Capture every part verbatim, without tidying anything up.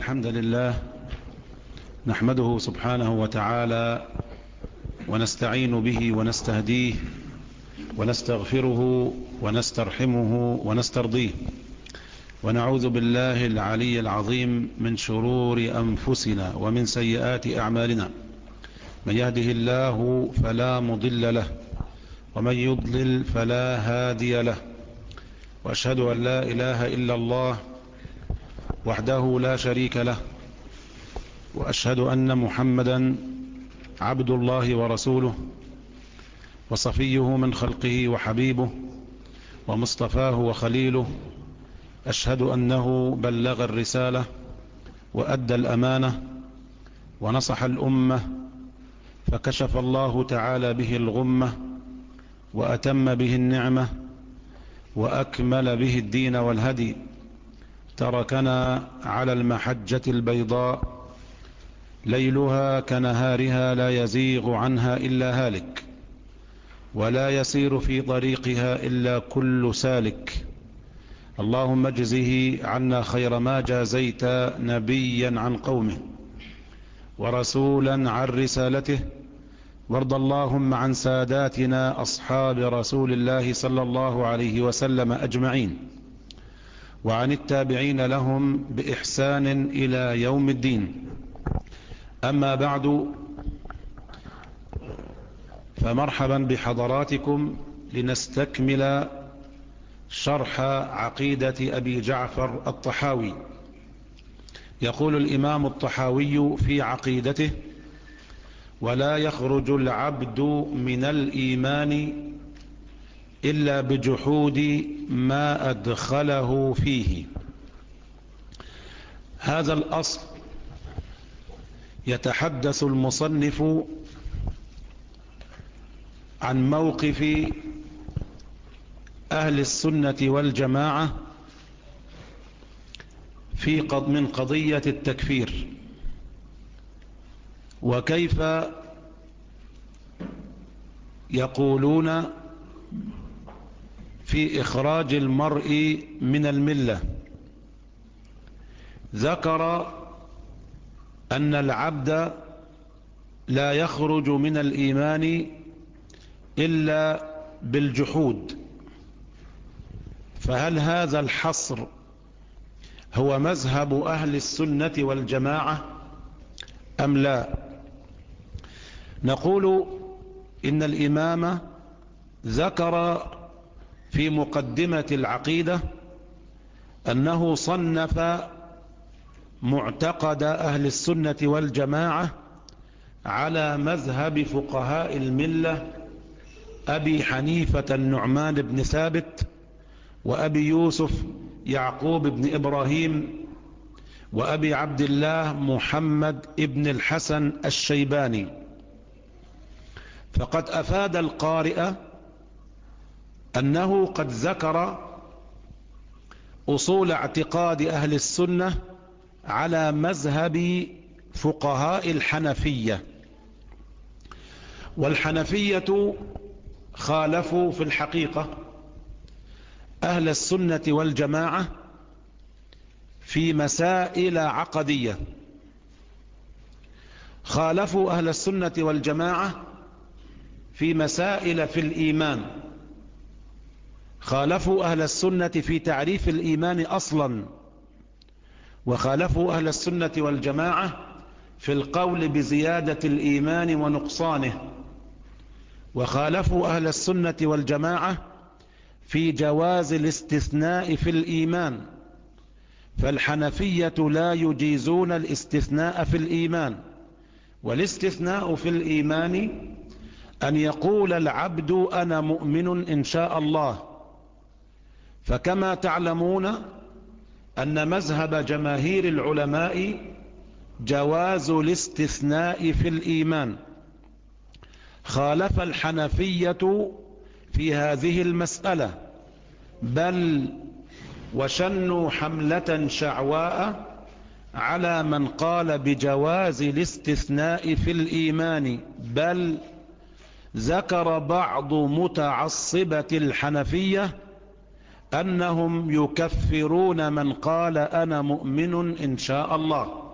الحمد لله نحمده سبحانه وتعالى ونستعين به ونستهديه ونستغفره ونسترحمه ونسترضيه، ونعوذ بالله العلي العظيم من شرور أنفسنا ومن سيئات أعمالنا. من يهده الله فلا مضل له ومن يضلل فلا هادي له، وأشهد أن لا إله إلا الله وحده لا شريك له، وأشهد أن محمدا عبد الله ورسوله وصفيه من خلقه وحبيبه ومصطفاه وخليله. أشهد أنه بلغ الرسالة وأدى الأمانة ونصح الأمة، فكشف الله تعالى به الغمة وأتم به النعمة وأكمل به الدين والهدي. تركنا على المحجة البيضاء ليلها كنهارها لا يزيغ عنها إلا هالك، ولا يسير في طريقها إلا كل سالك. اللهم اجزه عنا خير ما جازيت نبيا عن قومه ورسولا عن رسالته، وارض اللهم عن ساداتنا أصحاب رسول الله صلى الله عليه وسلم أجمعين، وعن التابعين لهم بإحسان إلى يوم الدين. أما بعد، فمرحبا بحضراتكم لنستكمل شرح عقيدة أبي جعفر الطحاوي. يقول الإمام الطحاوي في عقيدته: ولا يخرج العبد من الإيمان إلا بجحود ما أدخله فيه. هذا الأصل يتحدث المصنف عن موقف أهل السنة والجماعة في قض من قضية التكفير، وكيف يقولون في إخراج المرء من الملة. ذكر أن العبد لا يخرج من الإيمان إلا بالجحود، فهل هذا الحصر هو مذهب أهل السنة والجماعة أم لا؟ نقول إن الإمام ذكر في مقدمة العقيدة أنه صنف معتقد أهل السنة والجماعة على مذهب فقهاء الملة أبي حنيفة النعمان بن ثابت، وأبي يوسف يعقوب بن إبراهيم، وأبي عبد الله محمد بن الحسن الشيباني. فقد أفاد القارئ أنه قد ذكر أصول اعتقاد أهل السنة على مذهب فقهاء الحنفية. والحنفية خالفوا في الحقيقة أهل السنة والجماعة في مسائل عقدية. خالفوا أهل السنة والجماعة في مسائل في الإيمان، خالفوا أهل السنة في تعريف الإيمان أصلا، وخالفوا أهل السنة والجماعة في القول بزيادة الإيمان ونقصانه، وخالفوا أهل السنة والجماعة في جواز الاستثناء في الإيمان. فالحنفية لا يجيزون الاستثناء في الإيمان، والاستثناء في الإيمان أن يقول العبد أنا مؤمن إن شاء الله. فكما تعلمون أن مذهب جماهير العلماء جواز الاستثناء في الإيمان. خالف الحنفية في هذه المسألة، بل وشنوا حملة شعواء على من قال بجواز الاستثناء في الإيمان، بل ذكر بعض متعصبة الحنفية أنهم يكفرون من قال أنا مؤمن إن شاء الله.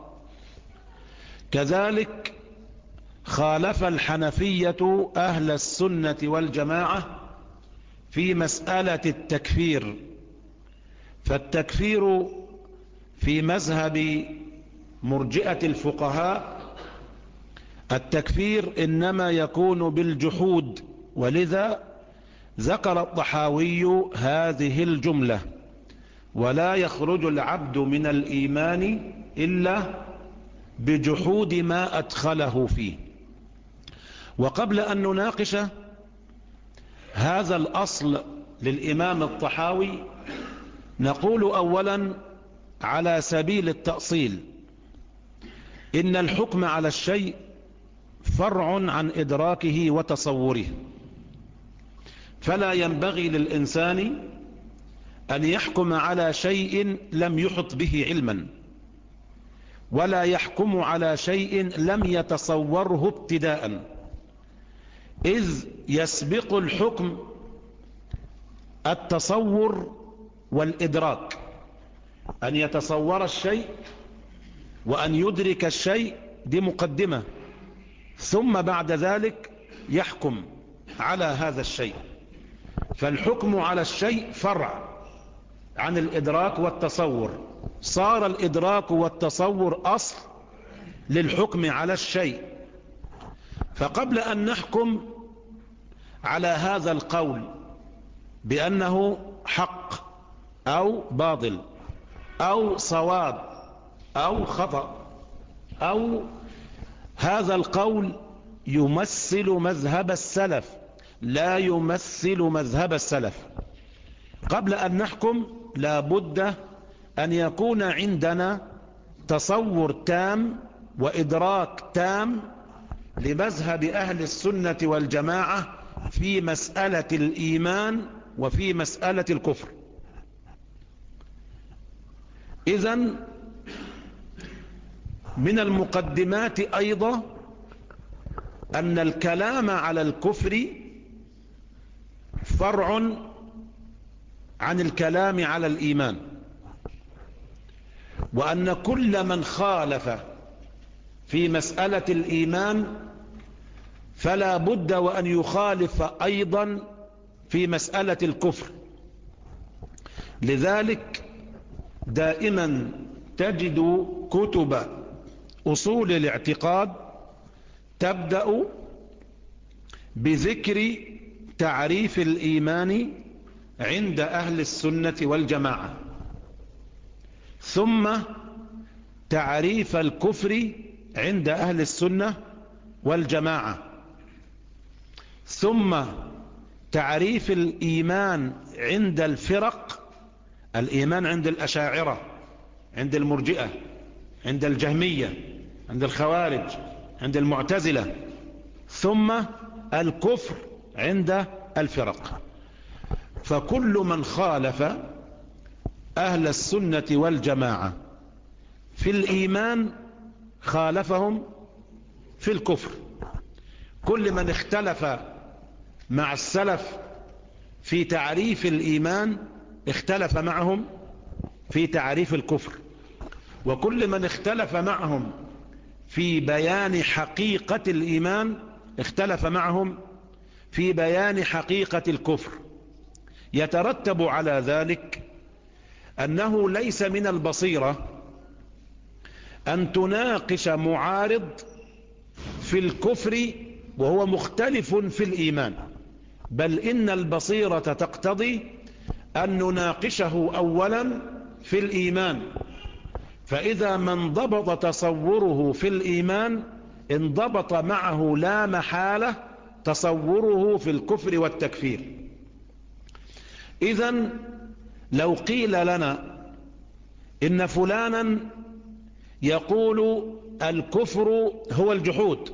كذلك خالف الحنفية أهل السنة والجماعة في مسألة التكفير. فالتكفير في مذهب مرجئة الفقهاء التكفير إنما يكون بالجحود، ولذا ذكر الطحاوي هذه الجملة: ولا يخرج العبد من الإيمان إلا بجحود ما أدخله فيه. وقبل أن نناقش هذا الأصل للإمام الطحاوي نقول أولا على سبيل التأصيل إن الحكم على الشيء فرع عن إدراكه وتصوره، فلا ينبغي للإنسان أن يحكم على شيء لم يحط به علما، ولا يحكم على شيء لم يتصوره ابتداء، إذ يسبق الحكم التصور والإدراك، أن يتصور الشيء وأن يدرك الشيء، دي مقدمة، ثم بعد ذلك يحكم على هذا الشيء. فالحكم على الشيء فرع عن الإدراك والتصور، صار الإدراك والتصور أصل للحكم على الشيء. فقبل أن نحكم على هذا القول بأنه حق أو باطل أو صواب أو خطأ أو هذا القول يمثل مذهب السلف لا يمثل مذهب السلف، قبل أن نحكم لا بد أن يكون عندنا تصور تام وإدراك تام لمذهب أهل السنة والجماعة في مسألة الإيمان وفي مسألة الكفر. إذن من المقدمات أيضا أن الكلام على الكفر فرع عن الكلام على الإيمان، وأن كل من خالف في مسألة الإيمان فلا بد وأن يخالف أيضا في مسألة الكفر. لذلك دائما تجد كتب أصول الاعتقاد تبدأ بذكر تعريف الإيمان عند أهل السنة والجماعة، ثم تعريف الكفر عند أهل السنة والجماعة، ثم تعريف الإيمان عند الفرق، الإيمان عند الأشاعرة، عند المرجئة، عند الجهمية، عند الخوارج، عند المعتزلة، ثم الكفر عند الفرق. فكل من خالف أهل السنة والجماعة في الإيمان خالفهم في الكفر. كل من اختلف مع السلف في تعريف الإيمان اختلف معهم في تعريف الكفر، وكل من اختلف معهم في بيان حقيقة الإيمان اختلف معهم في بيان حقيقة الكفر. يترتب على ذلك أنه ليس من البصيرة أن تناقش معارض في الكفر وهو مختلف في الإيمان، بل إن البصيرة تقتضي أن نناقشه أولا في الإيمان، فإذا ما انضبط تصوره في الإيمان انضبط معه لا محالة تصوره في الكفر والتكفير. إذن لو قيل لنا إن فلانا يقول الكفر هو الجحود،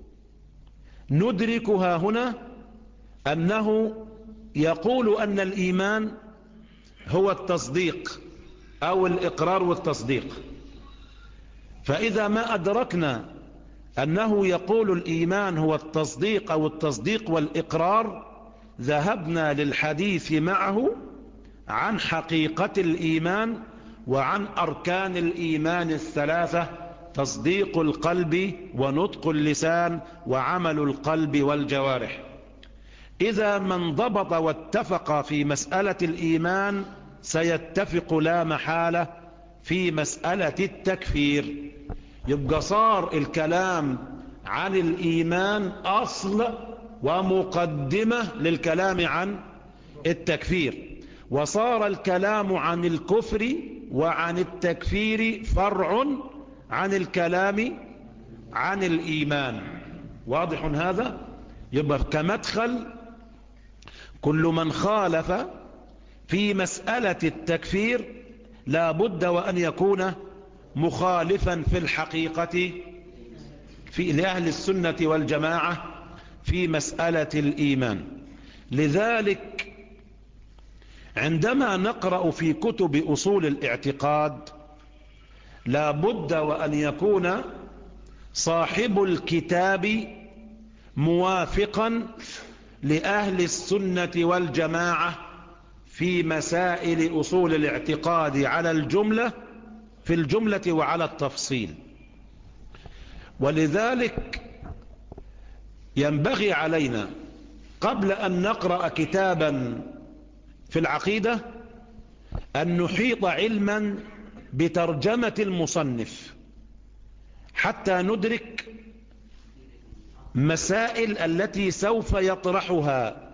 ندركها هنا أنه يقول أن الإيمان هو التصديق أو الإقرار والتصديق. فإذا ما أدركنا أنه يقول الإيمان هو التصديق أو التصديق والإقرار ذهبنا للحديث معه عن حقيقة الإيمان وعن أركان الإيمان الثلاثة: تصديق القلب ونطق اللسان وعمل القلب والجوارح. إذا ما انضبط واتفق في مسألة الإيمان سيتفق لا محالة في مسألة التكفير. يبقى صار الكلام عن الإيمان أصل ومقدمة للكلام عن التكفير، وصار الكلام عن الكفر وعن التكفير فرع عن الكلام عن الإيمان. واضح هذا؟ يبقى كمدخل كل من خالف في مسألة التكفير لا بد وأن يكون مخالفا في الحقيقة في لأهل السنة والجماعة في مسألة الإيمان. لذلك عندما نقرأ في كتب أصول الاعتقاد لا بد وأن يكون صاحب الكتاب موافقا لأهل السنة والجماعة في مسائل أصول الاعتقاد على الجملة في الجملة وعلى التفصيل. ولذلك ينبغي علينا قبل أن نقرأ كتابا في العقيدة أن نحيط علما بترجمة المصنف حتى ندرك مسائل التي سوف يطرحها.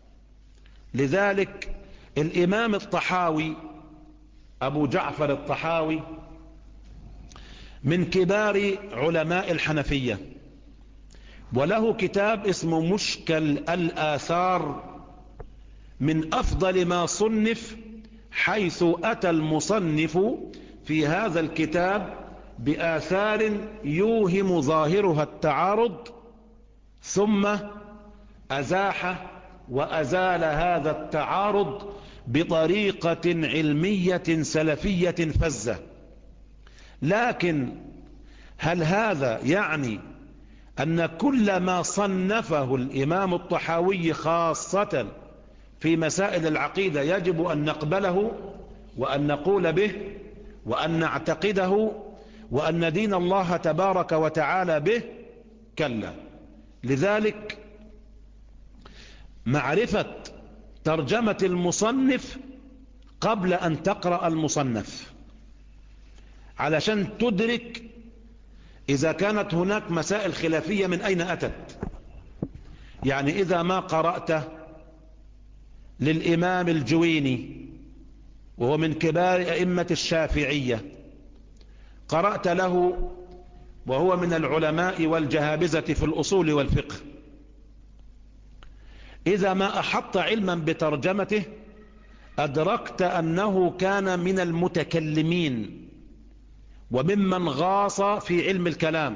لذلك الإمام الطحاوي أبو جعفر الطحاوي من كبار علماء الحنفية، وله كتاب اسمه مشكل الآثار، من أفضل ما صنف، حيث أتى المصنف في هذا الكتاب بآثار يوهم ظاهرها التعارض، ثم أزاح وأزال هذا التعارض بطريقة علمية سلفية فزة. لكن هل هذا يعني أن كل ما صنفه الإمام الطحاوي خاصة في مسائل العقيدة يجب أن نقبله وأن نقول به وأن نعتقده وأن دين الله تبارك وتعالى به؟ كلا. لذلك معرفة ترجمة المصنف قبل أن تقرأ المصنف علشان تدرك إذا كانت هناك مسائل خلافية من أين أتت. يعني إذا ما قرأت للإمام الجويني وهو من كبار أئمة الشافعية، قرأت له وهو من العلماء والجهابزة في الأصول والفقه، إذا ما أحط علما بترجمته أدركت أنه كان من المتكلمين وممن غاص في علم الكلام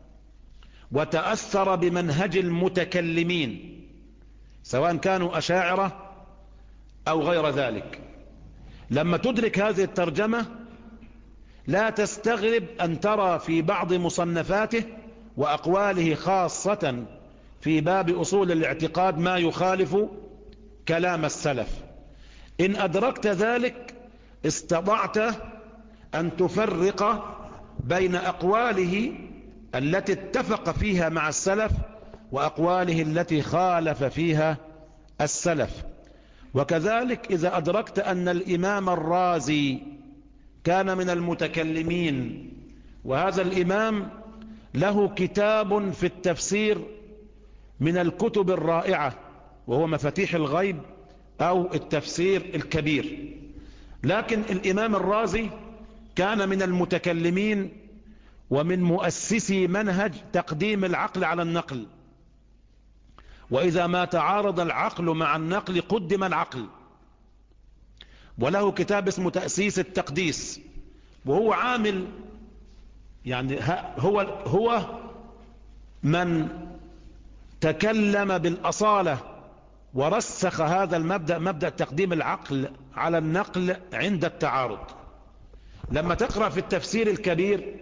وتأثر بمنهج المتكلمين سواء كانوا أشاعرة أو غير ذلك. لما تدرك هذه الترجمة لا تستغرب أن ترى في بعض مصنفاته وأقواله خاصة في باب أصول الاعتقاد ما يخالف كلام السلف. إن أدركت ذلك استطعت أن تفرق بين أقواله التي اتفق فيها مع السلف وأقواله التي خالف فيها السلف. وكذلك إذا أدركت أن الإمام الرازي كان من المتكلمين، وهذا الإمام له كتاب في التفسير من الكتب الرائعة وهو مفاتيح الغيب أو التفسير الكبير، لكن الإمام الرازي كان من المتكلمين ومن مؤسسي منهج تقديم العقل على النقل، وإذا ما تعارض العقل مع النقل قدم العقل. وله كتاب اسمه تأسيس التقديس، وهو عامل يعني هو هو من تكلم بالأصالة ورسخ هذا المبدأ، مبدأ تقديم العقل على النقل عند التعارض. لما تقرأ في التفسير الكبير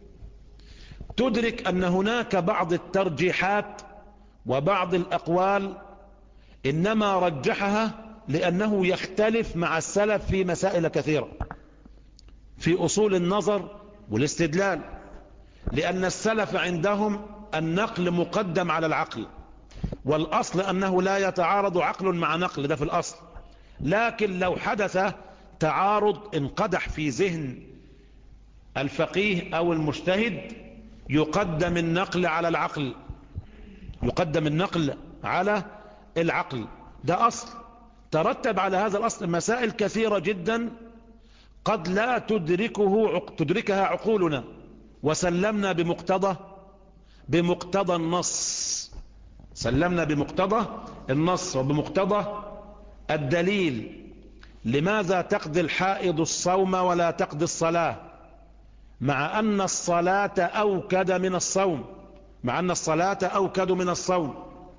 تدرك أن هناك بعض الترجيحات وبعض الأقوال إنما رجحها لأنه يختلف مع السلف في مسائل كثيرة في أصول النظر والاستدلال، لأن السلف عندهم النقل مقدم على العقل، والأصل أنه لا يتعارض عقل مع نقل، ده في الأصل. لكن لو حدث تعارض انقدح في ذهن الفقيه أو المجتهد يقدم النقل على العقل، يقدم النقل على العقل، ده أصل. ترتب على هذا الأصل مسائل كثيرة جدا قد لا تدركه تدركها عقولنا، وسلمنا بمقتضى بمقتضى النص، سلمنا بمقتضى النص وبمقتضى الدليل. لماذا تقضي الحائض الصوم ولا تقضي الصلاة، مع أن الصلاة أوكد من الصوم، مع أن الصلاة أوكد من الصوم؟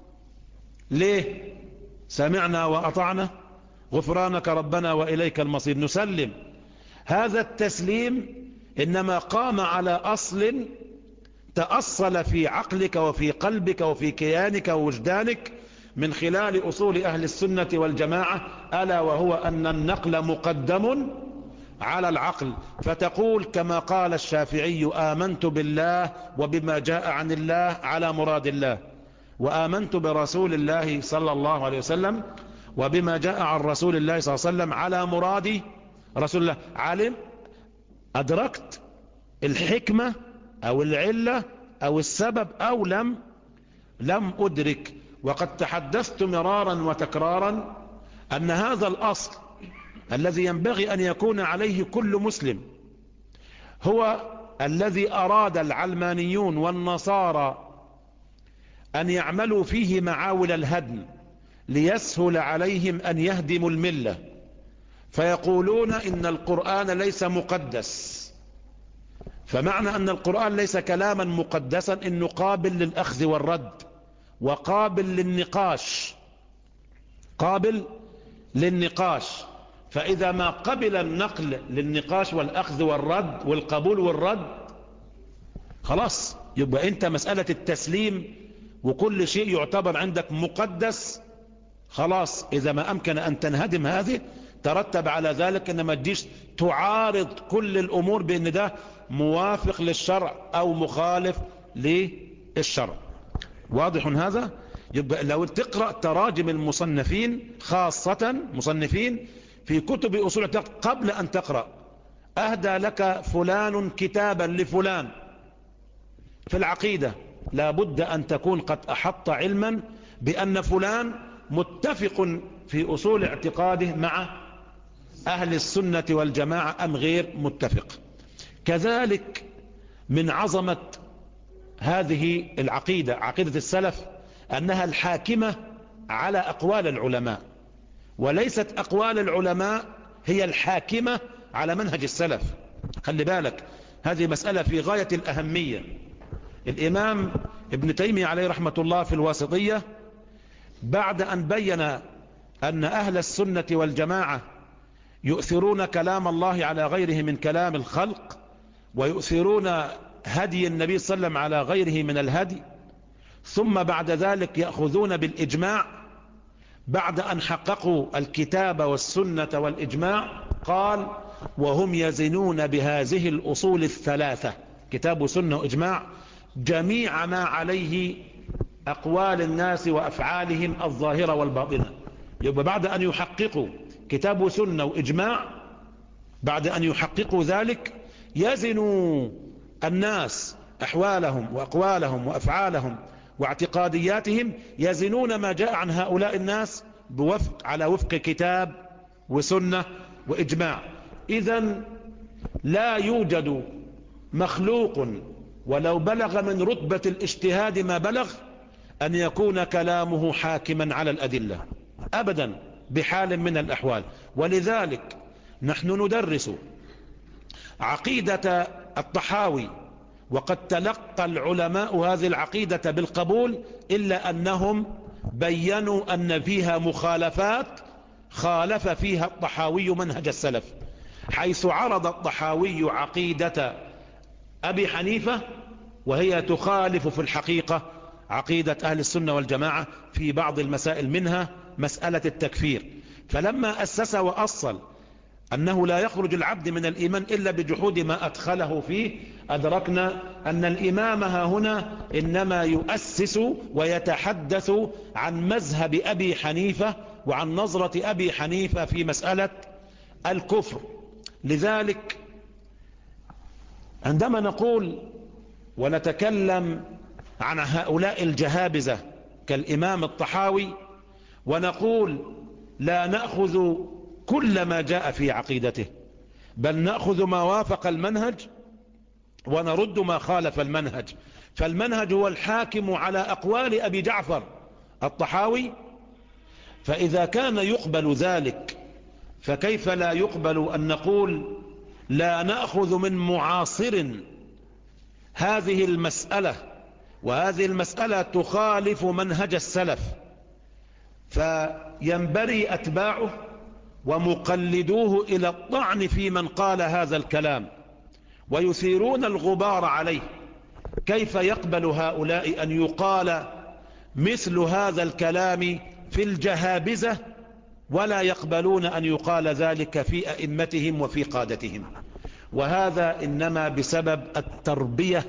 ليه؟ سمعنا وأطعنا غفرانك ربنا وإليك المصير، نسلم. هذا التسليم إنما قام على أصل تأصل في عقلك وفي قلبك وفي كيانك ووجدانك من خلال أصول أهل السنة والجماعة، ألا وهو أن النقل مقدم على العقل. فتقول كما قال الشافعي: آمنت بالله وبما جاء عن الله على مراد الله، وآمنت برسول الله صلى الله عليه وسلم وبما جاء عن رسول الله صلى الله عليه وسلم على مراد رسول الله. علم، أدركت الحكمة أو العلة أو السبب أو لم لم أدرك. وقد تحدثت مرارا وتكرارا أن هذا الأصل الذي ينبغي أن يكون عليه كل مسلم هو الذي أراد العلمانيون والنصارى أن يعملوا فيه معاول الهدم ليسهل عليهم أن يهدموا الملة، فيقولون إن القرآن ليس مقدس. فمعنى أن القرآن ليس كلاما مقدسا إنه قابل للأخذ والرد وقابل للنقاش، قابل للنقاش. فإذا ما قبل النقل للنقاش والأخذ والرد والقبول والرد، خلاص يبقى أنت مسألة التسليم وكل شيء يعتبر عندك مقدس، خلاص إذا ما أمكن أن تنهدم هذه ترتب على ذلك أن ما تجيش تعارض كل الأمور بأن ده موافق للشرع أو مخالف للشرع. واضح هذا؟ يبقى لو تقرأ تراجم المصنفين، خاصة مصنفين في كتب أصول الاعتقاد، قبل أن تقرأ أهدى لك فلان كتابا لفلان في العقيدة، لابد أن تكون قد أحط علما بأن فلان متفق في أصول اعتقاده مع أهل السنة والجماعة أم غير متفق. كذلك من عظمة هذه العقيدة، عقيدة السلف، أنها الحاكمة على أقوال العلماء، وليست أقوال العلماء هي الحاكمة على منهج السلف. خلي بالك، هذه مسألة في غاية الأهمية. الإمام ابن تيمية عليه رحمة الله في الواسطية بعد أن بين أن أهل السنة والجماعة يؤثرون كلام الله على غيره من كلام الخلق، ويؤثرون هدي النبي صلى الله عليه وسلم على غيره من الهدي، ثم بعد ذلك يأخذون بالإجماع. بعد أن حققوا الكتاب والسنة والإجماع قال: وهم يزنون بهذه الأصول الثلاثة، كتاب وسنة وإجماع، جميع ما عليه أقوال الناس وأفعالهم الظاهرة والباطنة. يبقى بعد أن يحققوا كتاب وسنة وإجماع، بعد أن يحققوا ذلك يزنوا الناس أحوالهم وأقوالهم وأفعالهم واعتقادياتهم، يزنون ما جاء عن هؤلاء الناس بوفق على وفق كتاب وسنة وإجماع. إذن لا يوجد مخلوق ولو بلغ من رتبة الاجتهاد ما بلغ أن يكون كلامه حاكما على الأدلة أبدا بحال من الأحوال. ولذلك نحن ندرس عقيدة الطحاوي، وقد تلقى العلماء هذه العقيدة بالقبول، إلا أنهم بيّنوا أن فيها مخالفات خالف فيها الطحاوي منهج السلف، حيث عرض الطحاوي عقيدة أبي حنيفة وهي تخالف في الحقيقة عقيدة أهل السنة والجماعة في بعض المسائل، منها مسألة التكفير. فلما أسس وأصل أنه لا يخرج العبد من الإيمان إلا بجحود ما أدخله فيه، أدركنا أن الإمام ها هنا إنما يؤسس ويتحدث عن مذهب أبي حنيفة وعن نظرة أبي حنيفة في مسألة الكفر. لذلك عندما نقول ونتكلم عن هؤلاء الجهابذة كالإمام الطحاوي ونقول لا نأخذ كل ما جاء في عقيدته، بل نأخذ ما وافق المنهج ونرد ما خالف المنهج، فالمنهج هو الحاكم على أقوال أبي جعفر الطحاوي، فإذا كان يقبل ذلك فكيف لا يقبل أن نقول لا نأخذ من معاصر هذه المسألة، وهذه المسألة تخالف منهج السلف، فينبري أتباعه ومقلدوه إلى الطعن في من قال هذا الكلام ويثيرون الغبار عليه. كيف يقبل هؤلاء أن يقال مثل هذا الكلام في الجهابذة ولا يقبلون أن يقال ذلك في أئمتهم وفي قادتهم؟ وهذا إنما بسبب التربية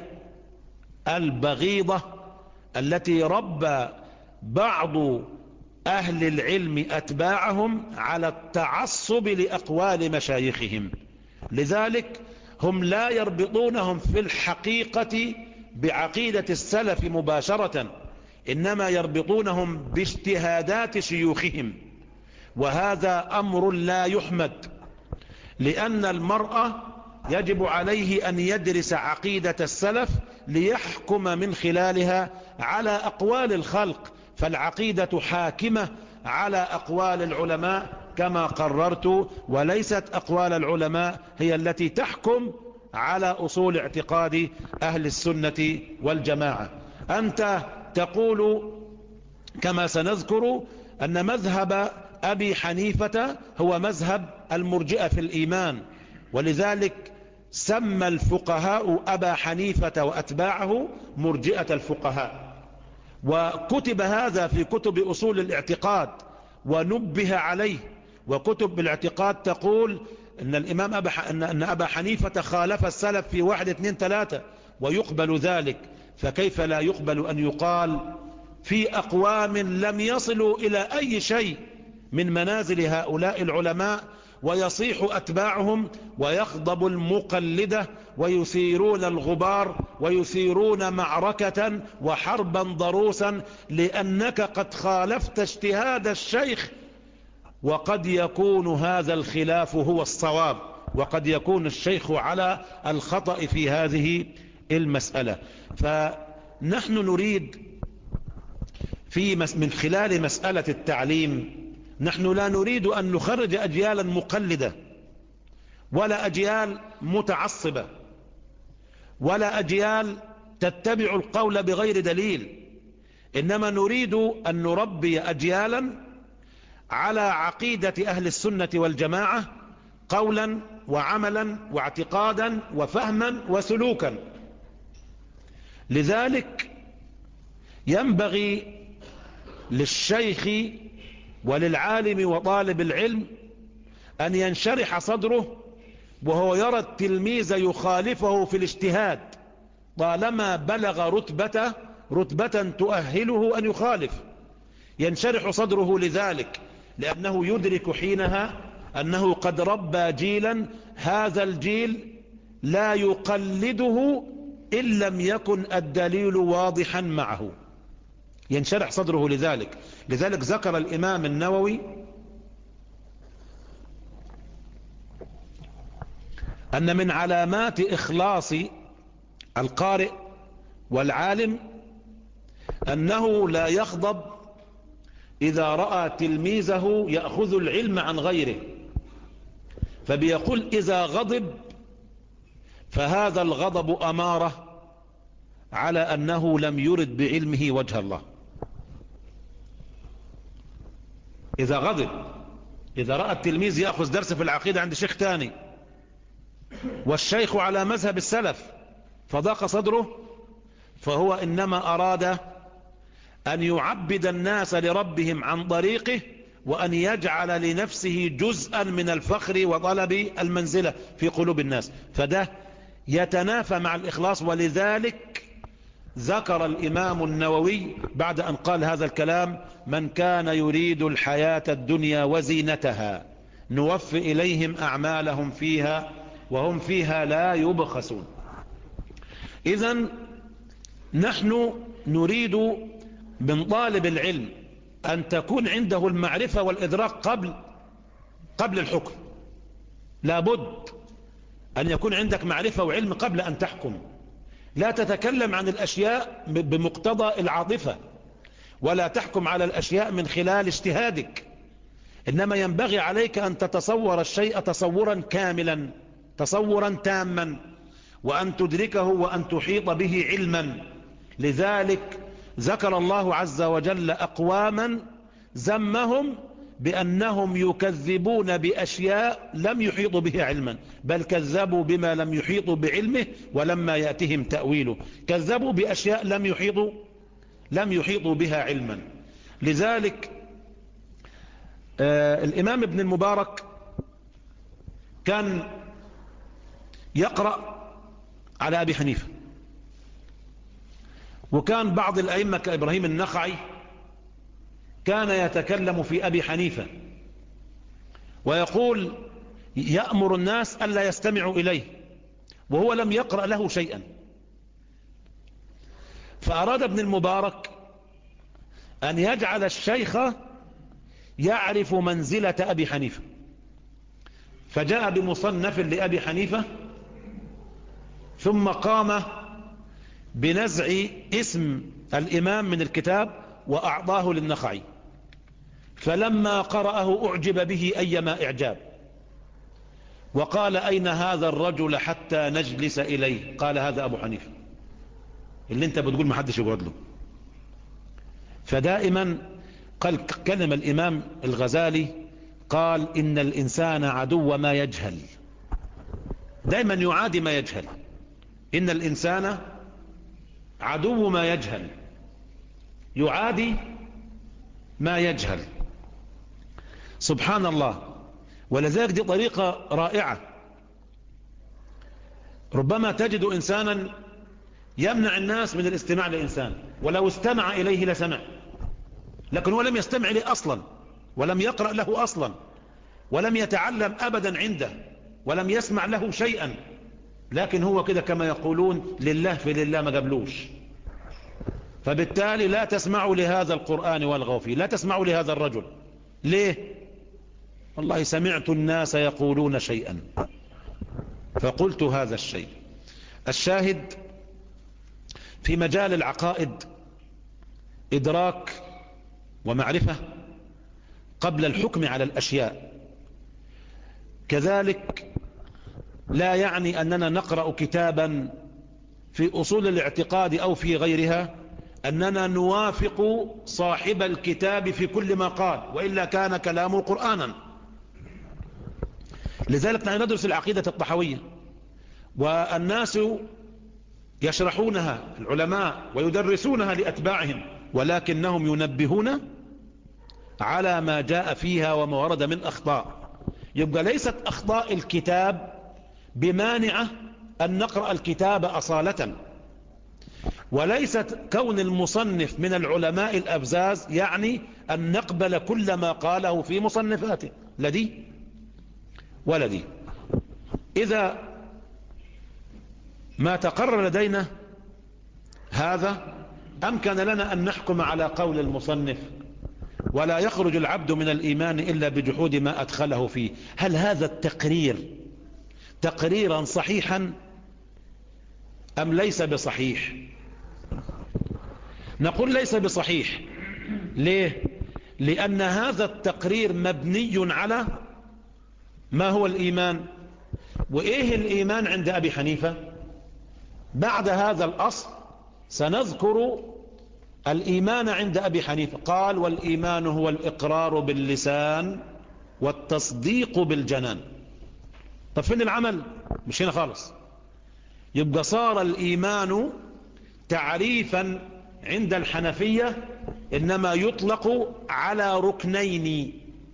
البغيضة التي ربى بعض أهل العلم أتباعهم على التعصب لأقوال مشايخهم. لذلك هم لا يربطونهم في الحقيقة بعقيدة السلف مباشرة، إنما يربطونهم باجتهادات شيوخهم، وهذا أمر لا يحمد، لأن المرأة يجب عليه أن يدرس عقيدة السلف ليحكم من خلالها على أقوال الخلق، فالعقيدة حاكمة على أقوال العلماء كما قررت، وليست أقوال العلماء هي التي تحكم على أصول اعتقاد أهل السنة والجماعة. أنت تقول كما سنذكر أن مذهب أبي حنيفة هو مذهب المرجئة في الإيمان، ولذلك سمى الفقهاء أبا حنيفة وأتباعه مرجئة الفقهاء، وكتب هذا في كتب أصول الاعتقاد ونبه عليه. وكتب الاعتقاد تقول أن الإمام أبا ح... أن أبا حنيفة خالف السلف في واحد اثنين ثلاثة، ويقبل ذلك. فكيف لا يقبل أن يقال في أقوام لم يصلوا إلى أي شيء من منازل هؤلاء العلماء ويصيح أتباعهم ويغضب المقلدة ويثيرون الغبار ويثيرون معركة وحربا ضروسا لأنك قد خالفت اجتهاد الشيخ، وقد يكون هذا الخلاف هو الصواب، وقد يكون الشيخ على الخطأ في هذه المسألة. فنحن نريد في من خلال مسألة التعليم، نحن لا نريد أن نخرج أجيالا مقلدة ولا أجيال متعصبة ولا أجيال تتبع القول بغير دليل، إنما نريد أن نربي أجيالا على عقيدة أهل السنة والجماعة قولا وعملا واعتقادا وفهما وسلوكا. لذلك ينبغي للشيخ وللعالم وطالب العلم أن ينشرح صدره وهو يرى التلميذ يخالفه في الاجتهاد طالما بلغ رتبة رتبة تؤهله أن يخالف، ينشرح صدره لذلك، لأنه يدرك حينها أنه قد ربى جيلا، هذا الجيل لا يقلده إن لم يكن الدليل واضحا معه، ينشرح صدره لذلك. لذلك ذكر الإمام النووي أن من علامات إخلاص القارئ والعالم أنه لا يغضب إذا رأى تلميذه يأخذ العلم عن غيره، فبيقول إذا غضب فهذا الغضب أمارة على أنه لم يرد بعلمه وجه الله. إذا غضب، إذا رأى التلميذ يأخذ درس في العقيدة عند شيخ تاني والشيخ على مذهب السلف فضاق صدره، فهو إنما أراد أن يعبد الناس لربهم عن طريقه وأن يجعل لنفسه جزءا من الفخر وطلب المنزلة في قلوب الناس، فده يتنافى مع الإخلاص. ولذلك ذكر الإمام النووي بعد أن قال هذا الكلام: من كان يريد الحياة الدنيا وزينتها نوفي إليهم أعمالهم فيها وهم فيها لا يبخسون. إذن نحن نريد من طالب العلم أن تكون عنده المعرفة والإدراك قبل قبل الحكم. لابد أن يكون عندك معرفة وعلم قبل أن تحكم. لا تتكلم عن الأشياء بمقتضى العاطفة، ولا تحكم على الأشياء من خلال اجتهادك، إنما ينبغي عليك أن تتصور الشيء تصورا كاملا، تصورا تاما، وأن تدركه وأن تحيط به علما. لذلك ذكر الله عز وجل أقواما ذمهم بأنهم يكذبون بأشياء لم يحيطوا بها علما، بل كذبوا بما لم يحيطوا بعلمه ولما يأتهم تأويله. كذبوا بأشياء لم يحيطوا لم يحيطوا بها علما. لذلك آه الإمام ابن المبارك كان يقرأ على أبي حنيفة، وكان بعض الأئمة كإبراهيم النخعي كان يتكلم في أبي حنيفة ويقول يأمر الناس ألا يستمعوا إليه وهو لم يقرأ له شيئا. فأراد ابن المبارك أن يجعل الشيخ يعرف منزلة أبي حنيفة، فجاء بمصنف لأبي حنيفة ثم قام بنزع اسم الإمام من الكتاب وأعطاه للنخعي، فلما قرأه أعجب به أيما إعجاب، وقال أين هذا الرجل حتى نجلس إليه؟ قال هذا أبو حنيفة اللي انت بتقول ما حدش يقعد له. فدائما قال كلمة الإمام الغزالي، قال إن الإنسان عدو ما يجهل، دائما يعادي ما يجهل. إن الإنسان عدو ما يجهل، يعادي ما يجهل. سبحان الله. ولذلك دي طريقة رائعة. ربما تجد إنسانا يمنع الناس من الاستماع لإنسان، ولو استمع إليه لسمع، لكن هو لم يستمع إليه أصلا، ولم يقرأ له أصلا، ولم يتعلم أبدا عنده، ولم يسمع له شيئا، لكن هو كده كما يقولون لله في لله ما قبلوش. فبالتالي لا تسمعوا لهذا القرآن والغوا فيه، لا تسمعوا لهذا الرجل. ليه؟ والله سمعت الناس يقولون شيئا فقلت هذا الشيء. الشاهد في مجال العقائد إدراك ومعرفة قبل الحكم على الأشياء. كذلك لا يعني أننا نقرأ كتابا في أصول الاعتقاد أو في غيرها أننا نوافق صاحب الكتاب في كل ما قال، وإلا كان كلامه قرآنا. لذلك نحن ندرس العقيدة الطحوية، والناس يشرحونها العلماء ويدرسونها لأتباعهم، ولكنهم ينبهون على ما جاء فيها وما ورد من أخطاء. يبقى ليست أخطاء الكتاب بمانعة أن نقرأ الكتاب أصالة، وليست كون المصنف من العلماء الأبزاز يعني أن نقبل كل ما قاله في مصنفاته، لدي ولدي. إذا ما تقرر لدينا هذا أمكن لنا أن نحكم على قول المصنف، ولا يخرج العبد من الإيمان إلا بجحود ما أدخله فيه. هل هذا التقرير تقريرا صحيحا أم ليس بصحيح؟ نقول ليس بصحيح. ليه؟ لأن هذا التقرير مبني على ما هو الإيمان. وإيه الإيمان عند أبي حنيفة؟ بعد هذا الأصل سنذكر الإيمان عند أبي حنيفة. قال والإيمان هو الإقرار باللسان والتصديق بالجنان. طب فين العمل؟ مش هنا خالص. يبقى صار الإيمان تعريفا عند الحنفية إنما يطلق على ركنين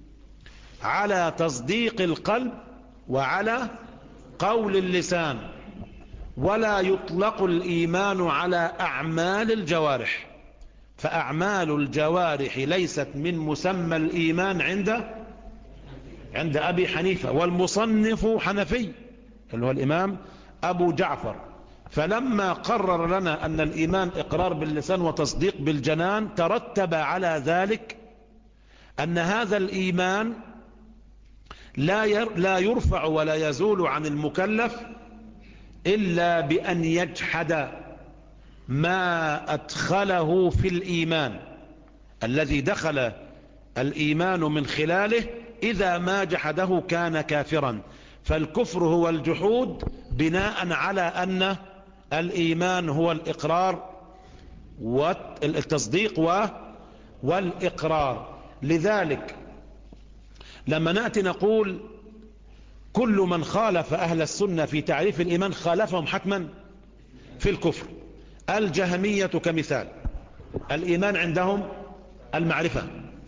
على تصديق القلب وعلى قول اللسان، ولا يطلق الإيمان على أعمال الجوارح، فأعمال الجوارح ليست من مسمى الإيمان عند عند أبي حنيفة، والمصنف حنفي اللي هو الإمام أبو جعفر. فلما قرر لنا أن الإيمان إقرار باللسان وتصديق بالجنان، ترتب على ذلك أن هذا الإيمان لا لا يرفع ولا يزول عن المكلف إلا بأن يجحد ما أدخله في الإيمان الذي دخل الإيمان من خلاله. إذا ما جحده كان كافرا. فالكفر هو الجحود بناء على أن الإيمان هو الإقرار والتصديق والإقرار. لذلك لما نأتي نقول كل من خالف أهل السنة في تعريف الإيمان خالفهم حتما في الكفر. الجهمية كمثال، الإيمان عندهم المعرفة،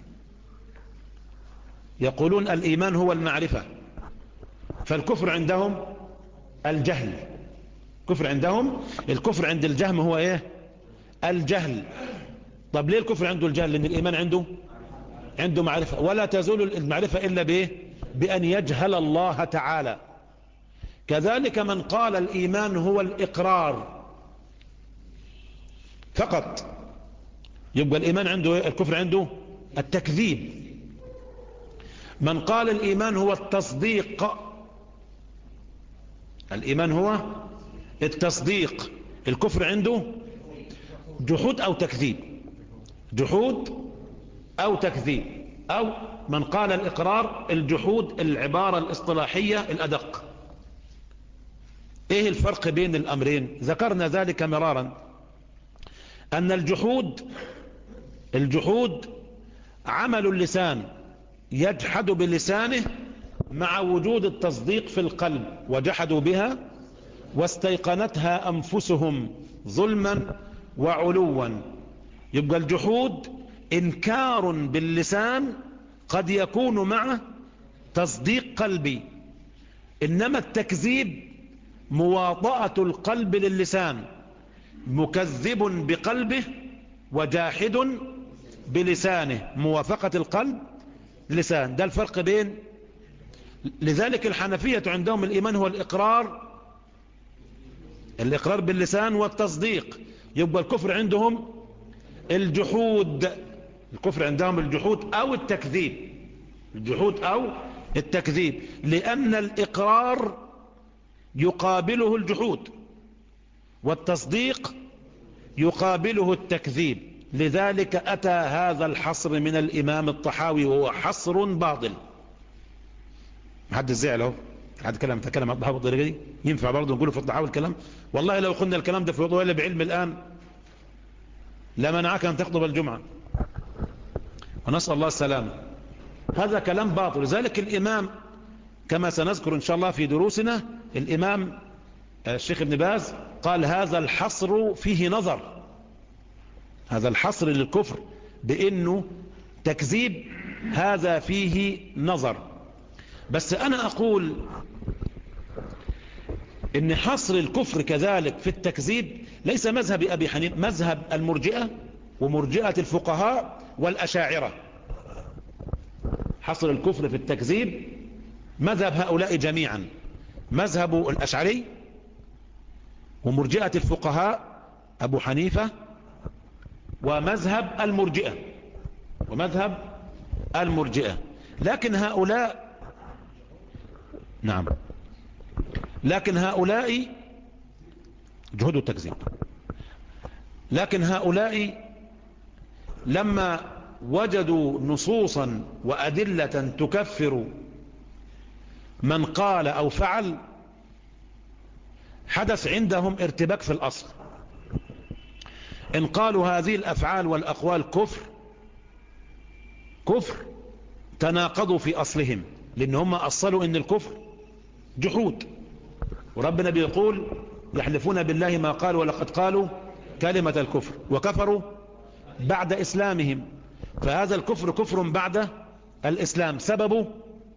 يقولون الإيمان هو المعرفة، فالكفر عندهم الجهل. كفر عندهم الكفر عند الجهم هو ايه؟ الجهل. طب ليه الكفر عنده الجهل؟ لأن الإيمان عنده عنده معرفة، ولا تزول المعرفة إلا بايه؟ بأن يجهل الله تعالى. كذلك من قال الإيمان هو الإقرار فقط، يبقى الإيمان عنده إيه؟ الكفر عنده التكذيب. من قال الإيمان هو التصديق، الإيمان هو التصديق، الكفر عنده جحود أو تكذيب، جحود أو تكذيب. أو من قال الإقرار الجحود، العبارة الاصطلاحية الأدق. إيه الفرق بين الأمرين؟ ذكرنا ذلك مرارا، أن الجحود الجحود عمل اللسان يجحد بلسانه مع وجود التصديق في القلب، وجحدوا بها واستيقنتها أنفسهم ظلما وعلوا. يبقى الجحود إنكار باللسان قد يكون مع تصديق قلبي، إنما التكذيب مواطأة القلب للسان، مكذب بقلبه وجاحد بلسانه، موافقة القلب لسان. ده الفرق بين. لذلك الحنفية عندهم الإيمان هو الإقرار الإقرار باللسان والتصديق. يبقى الكفر عندهم الجحود، الكفر عندهم الجحود أو التكذيب، الجحود أو التكذيب، لأن الإقرار يقابله الجحود والتصديق يقابله التكذيب. لذلك أتى هذا الحصر من الإمام الطحاوي وهو حصر باطل. حد الزعل اهو، حد كلام تكلم عن الطحاوي بالطريقه دي، ينفع برضه نقوله في الطحاوي الكلام؟ والله لو قلنا الكلام ده في وضوء ولا بعلم الآن لمنعك أن تخطب الجمعة، ونسأل الله السلامة. هذا كلام باطل. لذلك الإمام كما سنذكر إن شاء الله في دروسنا، الإمام الشيخ ابن باز قال هذا الحصر فيه نظر، هذا الحصر للكفر بأنه تكذيب هذا فيه نظر. بس أنا أقول إن حصر الكفر كذلك في التكذيب ليس مذهب أبي حنيفة، مذهب المرجئة ومرجئة الفقهاء والأشاعرة. حصر الكفر في التكذيب مذهب هؤلاء جميعا، مذهب الأشعري ومرجئة الفقهاء أبو حنيفة ومذهب المرجئة ومذهب المرجئة. لكن هؤلاء نعم لكن هؤلاء جهود التكذيب، لكن هؤلاء لما وجدوا نصوصا وأدلة تكفر من قال أو فعل، حدث عندهم ارتباك في الأصل. إن قالوا هذه الأفعال والأقوال كفر كفر تناقضوا في أصلهم، لأن هم أصلوا إن الكفر جحود، وربنا بيقول يحلفون بالله ما قالوا ولقد قالوا كلمة الكفر وكفروا بعد إسلامهم. فهذا الكفر كفر بعد الإسلام، سببه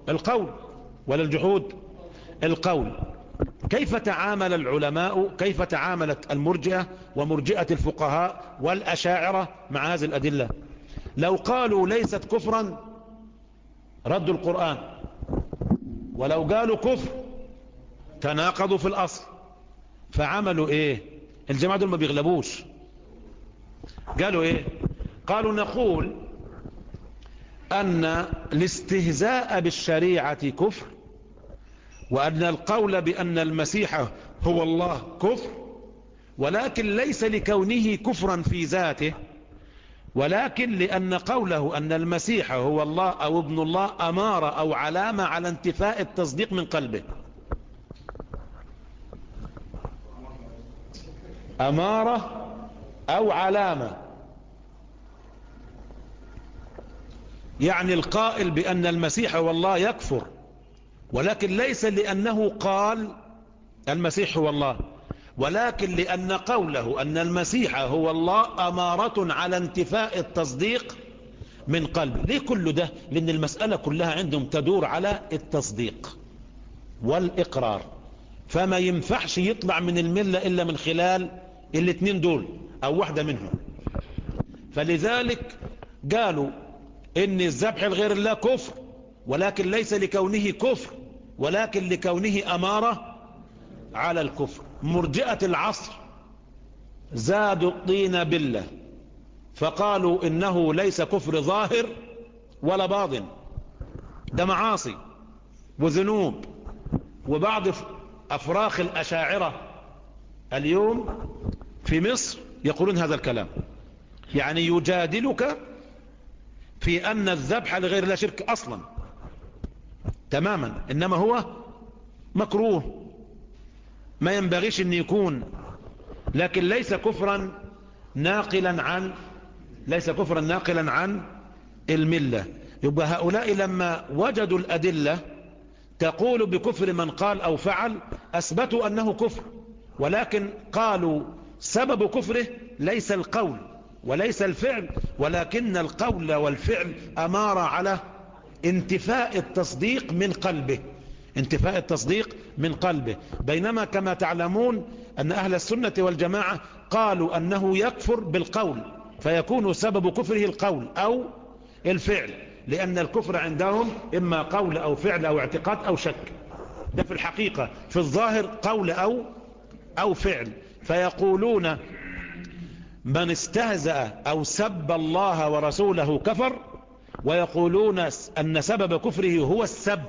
القول ولا الجحود؟ القول. كيف تعامل العلماء، كيف تعاملت المرجئة ومرجئة الفقهاء والأشاعرة مع هذه الأدلة؟ لو قالوا ليست كفرا ردوا القرآن، ولو قالوا كفر تناقضوا في الأصل. فعملوا ايه الجماعة دول؟ ما بيغلبوش. قالوا ايه؟ قالوا نقول ان الاستهزاء بالشريعة كفر، وان القول بان المسيح هو الله كفر، ولكن ليس لكونه كفرا في ذاته، ولكن لأن قوله أن المسيح هو الله أو ابن الله أمارة أو علامة على انتفاء التصديق من قلبه. أمارة أو علامة، يعني القائل بأن المسيح هو الله يكفر، ولكن ليس لأنه قال المسيح هو الله، ولكن لأن قوله أن المسيح هو الله أمارة على انتفاء التصديق من قلب. ليه كل ده؟ لأن المسألة كلها عندهم تدور على التصديق والإقرار، فما ينفعش يطلع من الملة إلا من خلال الاثنين دول أو واحدة منهم. فلذلك قالوا إن الذبح لغير الله كفر، ولكن ليس لكونه كفر، ولكن لكونه أمارة على الكفر. مرجئة العصر زادوا الطين بالله، فقالوا إنه ليس كفر ظاهر ولا باطن، ده معاصي وذنوب. وبعض أفراخ الأشاعرة اليوم في مصر يقولون هذا الكلام، يعني يجادلك في أن الذبح لغير الله شرك أصلا تماما، إنما هو مكروه ما ينبغيش أن يكون، لكن ليس كفرا ناقلا عن ليس كفرا ناقلا عن الملة. يبقى هؤلاء لما وجدوا الأدلة تقول بكفر من قال أو فعل أثبتوا أنه كفر، ولكن قالوا سبب كفره ليس القول وليس الفعل، ولكن القول والفعل أمارة على انتفاء التصديق من قلبه، انتفاء التصديق من قلبه. بينما كما تعلمون أن أهل السنة والجماعة قالوا أنه يكفر بالقول، فيكون سبب كفره القول أو الفعل، لأن الكفر عندهم إما قول أو فعل أو اعتقاد أو شك. ده في الحقيقة في الظاهر قول أو أو فعل. فيقولون من استهزأ أو سب الله ورسوله كفر، ويقولون أن سبب كفره هو السب،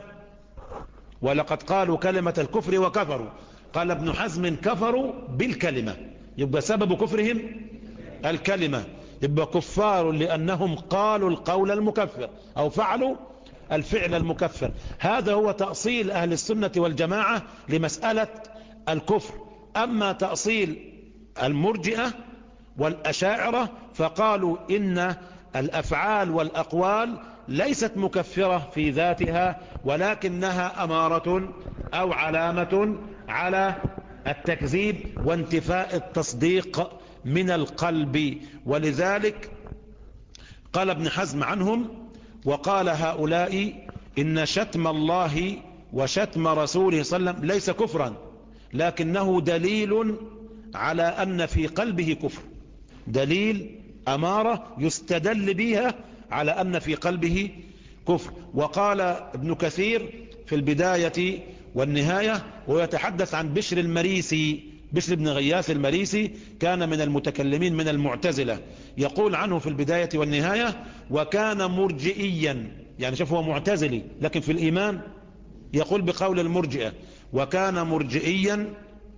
ولقد قالوا كلمة الكفر وكفروا. قال ابن حزم كفروا بالكلمة، يبقى سبب كفرهم الكلمة، يبقى كفار لأنهم قالوا القول المكفر أو فعلوا الفعل المكفر. هذا هو تأصيل أهل السنة والجماعة لمسألة الكفر. أما تأصيل المرجئة والأشاعرة فقالوا إن الأفعال والأقوال ليست مكفرة في ذاتها، ولكنها أمارة أو علامة على التكذيب وانتفاء التصديق من القلب. ولذلك قال ابن حزم عنهم وقال هؤلاء إن شتم الله وشتم رسوله صلى الله عليه وسلم ليس كفرا، لكنه دليل على أن في قلبه كفر، دليل أمارة يستدل بها على أن في قلبه كفر. وقال ابن كثير في البداية والنهاية ويتحدث عن بشر المريسي، بشر بن غياث المريسي كان من المتكلمين من المعتزلة، يقول عنه في البداية والنهاية وكان مرجئيا، يعني شوف هو معتزلي لكن في الإيمان يقول بقول المرجئة، وكان مرجئيا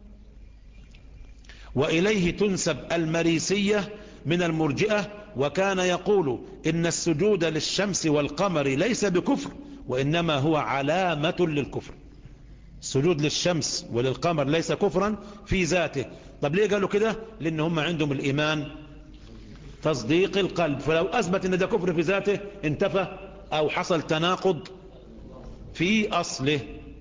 وإليه تنسب المريسية من المرجئة. وكان يقول إن السجود للشمس والقمر ليس بكفر، وإنما هو علامة للكفر. السجود للشمس وللقمر ليس كفرا في ذاته. طب ليه قالوا كده؟ لأن هم عندهم الإيمان تصديق القلب، فلو أثبت أن ده كفر في ذاته انتفى أو حصل تناقض في أصله.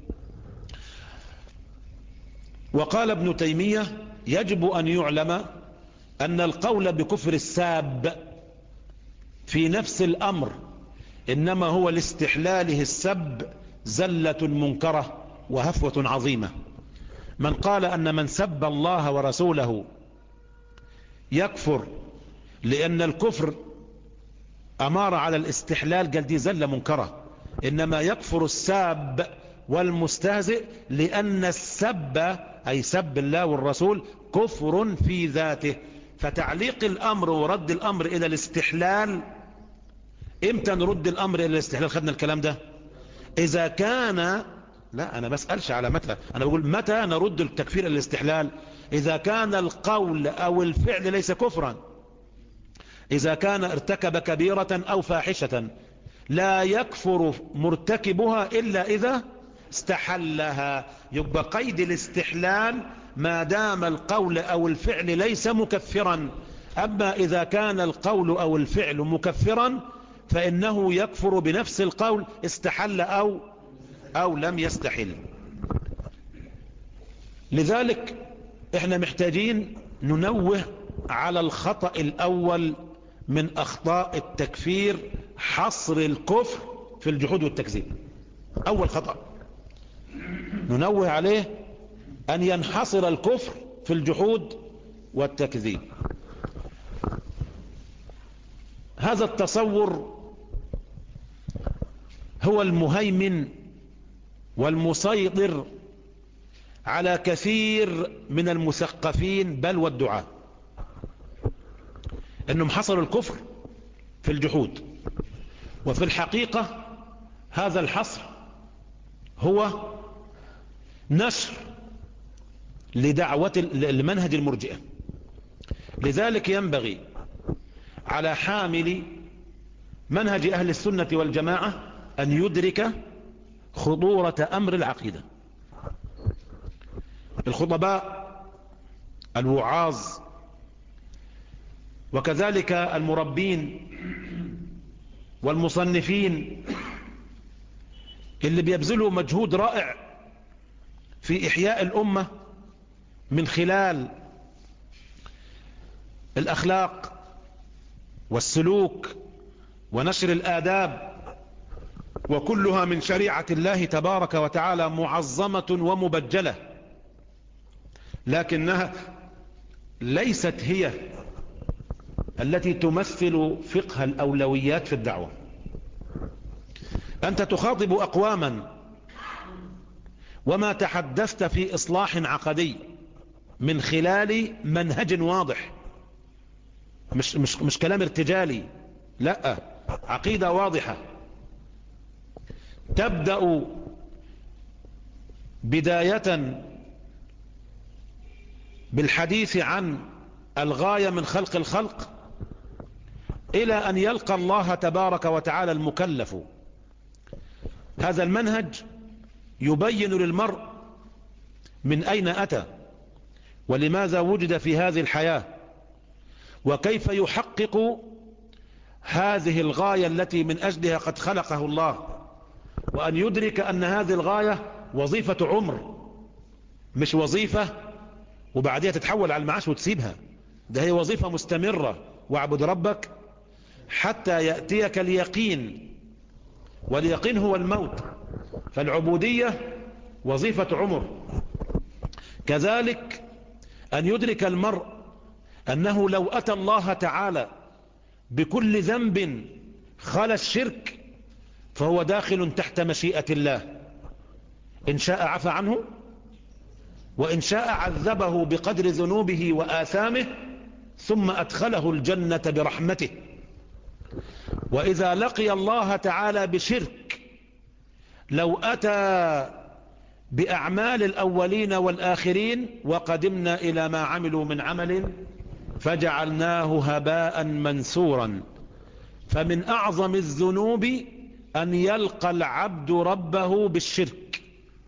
وقال ابن تيمية يجب أن يعلم أن القول بكفر الساب في نفس الأمر إنما هو لاستحلاله السب زلة منكرة وهفوة عظيمة. من قال أن من سب الله ورسوله يكفر لأن الكفر أمار على الاستحلال، قال دي زلة منكرة. إنما يكفر الساب والمستهزئ لأن السب أي سب الله والرسول كفر في ذاته. فتعليق الأمر ورد الأمر إلى الاستحلال، إمتى نرد الأمر إلى الاستحلال؟ خدنا الكلام ده إذا كان، لا أنا بسألش على متى، أنا بقول متى نرد التكفير إلى الاستحلال؟ إذا كان القول أو الفعل ليس كفرا، إذا كان ارتكب كبيرة أو فاحشة لا يكفر مرتكبها إلا إذا استحلها. يبقى قيد الاستحلال ما دام القول أو الفعل ليس مكفرا. أما إذا كان القول أو الفعل مكفرا فإنه يكفر بنفس القول استحل أو أو لم يستحل. لذلك احنا محتاجين ننوه على الخطأ الأول من أخطاء التكفير، حصر الكفر في الجحود والتكذيب. أول خطأ ننوه عليه أن ينحصر الكفر في الجحود والتكذيب. هذا التصور هو المهيمن والمسيطر على كثير من المثقفين بل والدعاة، انهم حصروا الكفر في الجحود. وفي الحقيقة هذا الحصر هو نشر لدعوة المنهج المرجئة. لذلك ينبغي على حامل منهج أهل السنة والجماعة أن يدرك خطورة أمر العقيدة. الخطباء الوعاظ وكذلك المربين والمصنفين اللي بيبذلوا مجهود رائع في إحياء الأمة من خلال الأخلاق والسلوك ونشر الآداب، وكلها من شريعة الله تبارك وتعالى معظمة ومبجلة، لكنها ليست هي التي تمثل فقه الأولويات في الدعوة. أنت تخاطب أقواما وما تحدثت في إصلاح عقدي من خلال منهج واضح، مش, مش, مش كلام ارتجالي، لا، عقيدة واضحة. تبدأ بداية بالحديث عن الغاية من خلق الخلق إلى أن يلقى الله تبارك وتعالى المكلف. هذا المنهج يبين للمرء من أين أتى ولماذا وجد في هذه الحياة، وكيف يحقق هذه الغاية التي من أجلها قد خلقه الله، وأن يدرك أن هذه الغاية وظيفة عمر، مش وظيفة وبعدها تتحول على المعاش وتسيبها، ده هي وظيفة مستمرة. واعبد ربك حتى يأتيك اليقين، واليقين هو الموت. فالعبودية وظيفة عمر. كذلك أن يدرك المرء أنه لو أتى الله تعالى بكل ذنب خلا الشرك فهو داخل تحت مشيئة الله، إن شاء عفى عنه وإن شاء عذبه بقدر ذنوبه وآثامه ثم أدخله الجنة برحمته. وإذا لقي الله تعالى بشرك لو أتى بأعمال الأولين والآخرين وقدمنا إلى ما عملوا من عمل فجعلناه هباء منثورا. فمن أعظم الذنوب أن يلقى العبد ربه بالشرك.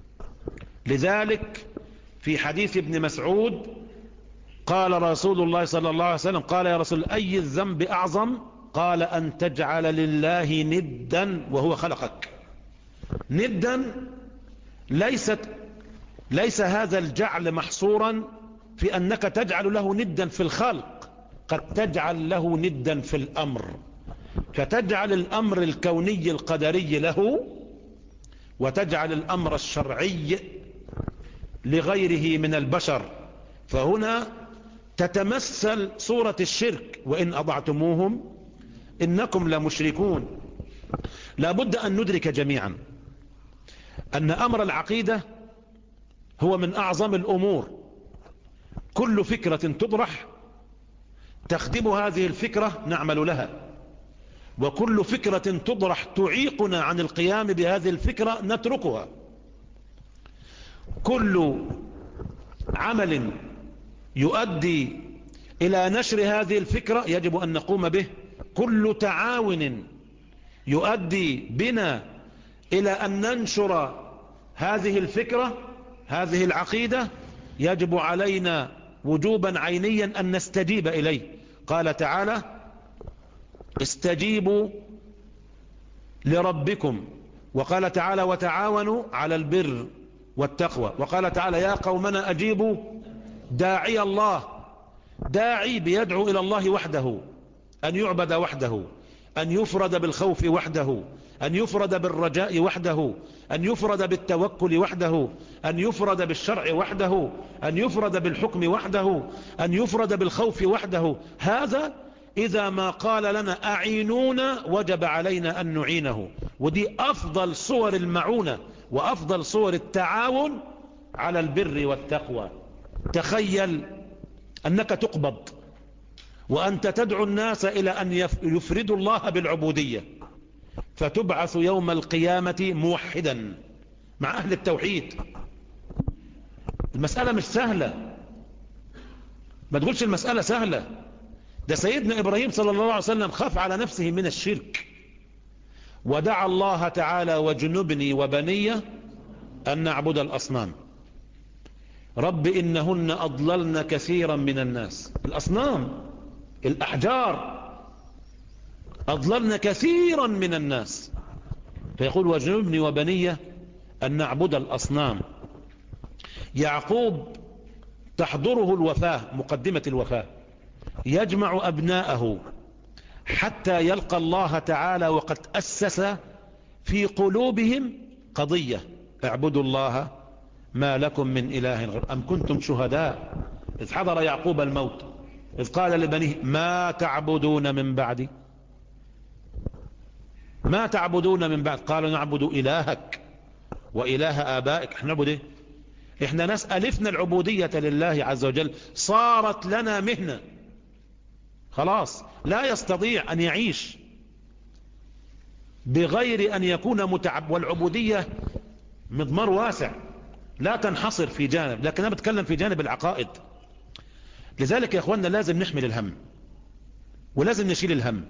لذلك في حديث ابن مسعود قال رسول الله صلى الله عليه وسلم، قال يا رسول أي الذنب أعظم؟ قال أن تجعل لله ندا وهو خلقك. ندا ليست ليس هذا الجعل محصورا في أنك تجعل له ندا في الخلق، قد تجعل له ندا في الأمر، فتجعل الأمر الكوني القدري له وتجعل الأمر الشرعي لغيره من البشر، فهنا تتمثل صورة الشرك: وإن أضعتموهم إنكم لمشركون. لابد أن ندرك جميعا أن أمر العقيدة هو من أعظم الأمور. كل فكرة تطرح تخدم هذه الفكرة نعمل لها، وكل فكرة تطرح تعيقنا عن القيام بهذه الفكرة نتركها. كل عمل يؤدي إلى نشر هذه الفكرة يجب أن نقوم به. كل تعاون يؤدي بنا إلى أن ننشر هذه الفكرة، هذه العقيدة، يجب علينا وجوبا عينيا أن نستجيب إليه. قال تعالى: استجيبوا لربكم. وقال تعالى: وتعاونوا على البر والتقوى. وقال تعالى: يا قومنا أجيبوا داعي الله. داعي بيدعو إلى الله وحده، أن يعبد وحده، أن يفرد بالخوف وحده، أن يفرد بالرجاء وحده، أن يفرد بالتوكل وحده، أن يفرد بالشرع وحده، أن يفرد بالحكم وحده، أن يفرد بالخوف وحده. هذا إذا ما قال لنا أعينونا وجب علينا أن نعينه. ودي أفضل صور المعونة وأفضل صور التعاون على البر والتقوى. تخيل أنك تقبض وأنت تدعو الناس إلى أن يفردوا الله بالعبودية، فتبعث يوم القيامة موحدا مع أهل التوحيد. المسألة مش سهلة، ما تقولش المسألة سهلة. ده سيدنا إبراهيم صلى الله عليه وسلم خاف على نفسه من الشرك، ودعا الله تعالى: واجنبني وبني أن نعبد الأصنام. رب إنهن أضللن كثيرا من الناس. الأصنام، الأحجار، أضللن كثيرا من الناس. فيقول: واجنبني وبني أن نعبد الأصنام. يعقوب تحضره الوفاة، مقدمة الوفاة، يجمع أبناءه حتى يلقى الله تعالى وقد أسس في قلوبهم قضية: اعبدوا الله ما لكم من إله غير. أم كنتم شهداء إذ حضر يعقوب الموت إذ قال لبنيه: ما تعبدون من بعدي؟ ما تعبدون من بعد؟ قالوا: نعبد إلهك وإله آبائك. احنا نعبد ايه؟ احنا ناس ألفنا العبودية لله عز وجل، صارت لنا مهنة. خلاص لا يستطيع أن يعيش بغير أن يكون متعب. والعبودية مضمار واسع، لا تنحصر في جانب، لكن أنا بتكلم في جانب العقائد. لذلك يا أخواننا لازم نحمل الهم ولازم نشيل الهم.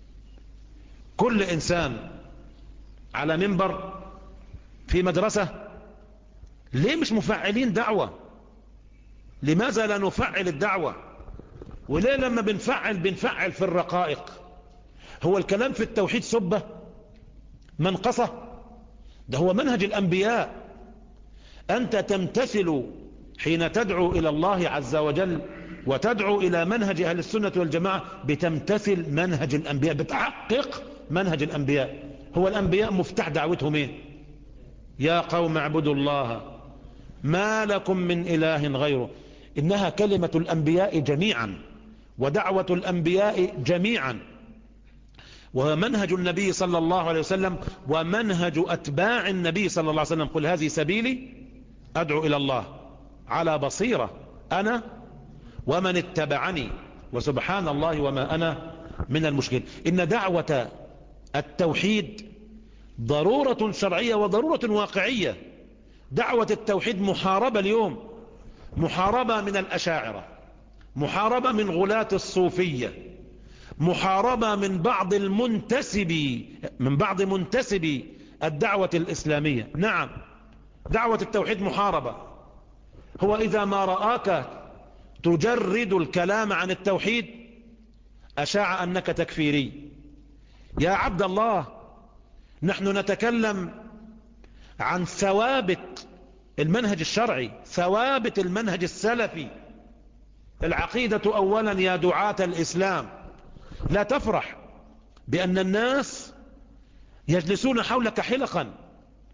كل إنسان على منبر في مدرسة، ليه مش مفعلين دعوة؟ لماذا لا نفعل الدعوة؟ وليه لما بنفعل بنفعل في الرقائق؟ هو الكلام في التوحيد سبة منقصة؟ ده هو منهج الأنبياء. أنت تمتثل حين تدعو إلى الله عز وجل وتدعو إلى منهج أهل السنة والجماعة، بتمتثل منهج الأنبياء، بتحقق منهج الأنبياء. هو الأنبياء مفتاح دعوتهم ايه؟ يا قوم اعبدوا الله ما لكم من إله غيره. إنها كلمة الأنبياء جميعا ودعوة الأنبياء جميعا، وهو منهج النبي صلى الله عليه وسلم ومنهج أتباع النبي صلى الله عليه وسلم. قل هذه سبيلي أدعو إلى الله على بصيرة أنا ومن اتبعني وسبحان الله وما أنا من المشركين. إن دعوة التوحيد ضرورة شرعية وضرورة واقعية. دعوة التوحيد محاربة اليوم، محاربة من الأشاعرة، محاربة من غلاة الصوفية، محاربة من بعض المنتسبي من بعض منتسبي الدعوة الإسلامية. نعم، دعوة التوحيد محاربة. هو إذا ما رآك تجرد الكلام عن التوحيد أشاع أنك تكفيري. يا عبد الله، نحن نتكلم عن ثوابت المنهج الشرعي، ثوابت المنهج السلفي. العقيدة أولا يا دعاة الإسلام. لا تفرح بأن الناس يجلسون حولك حلقا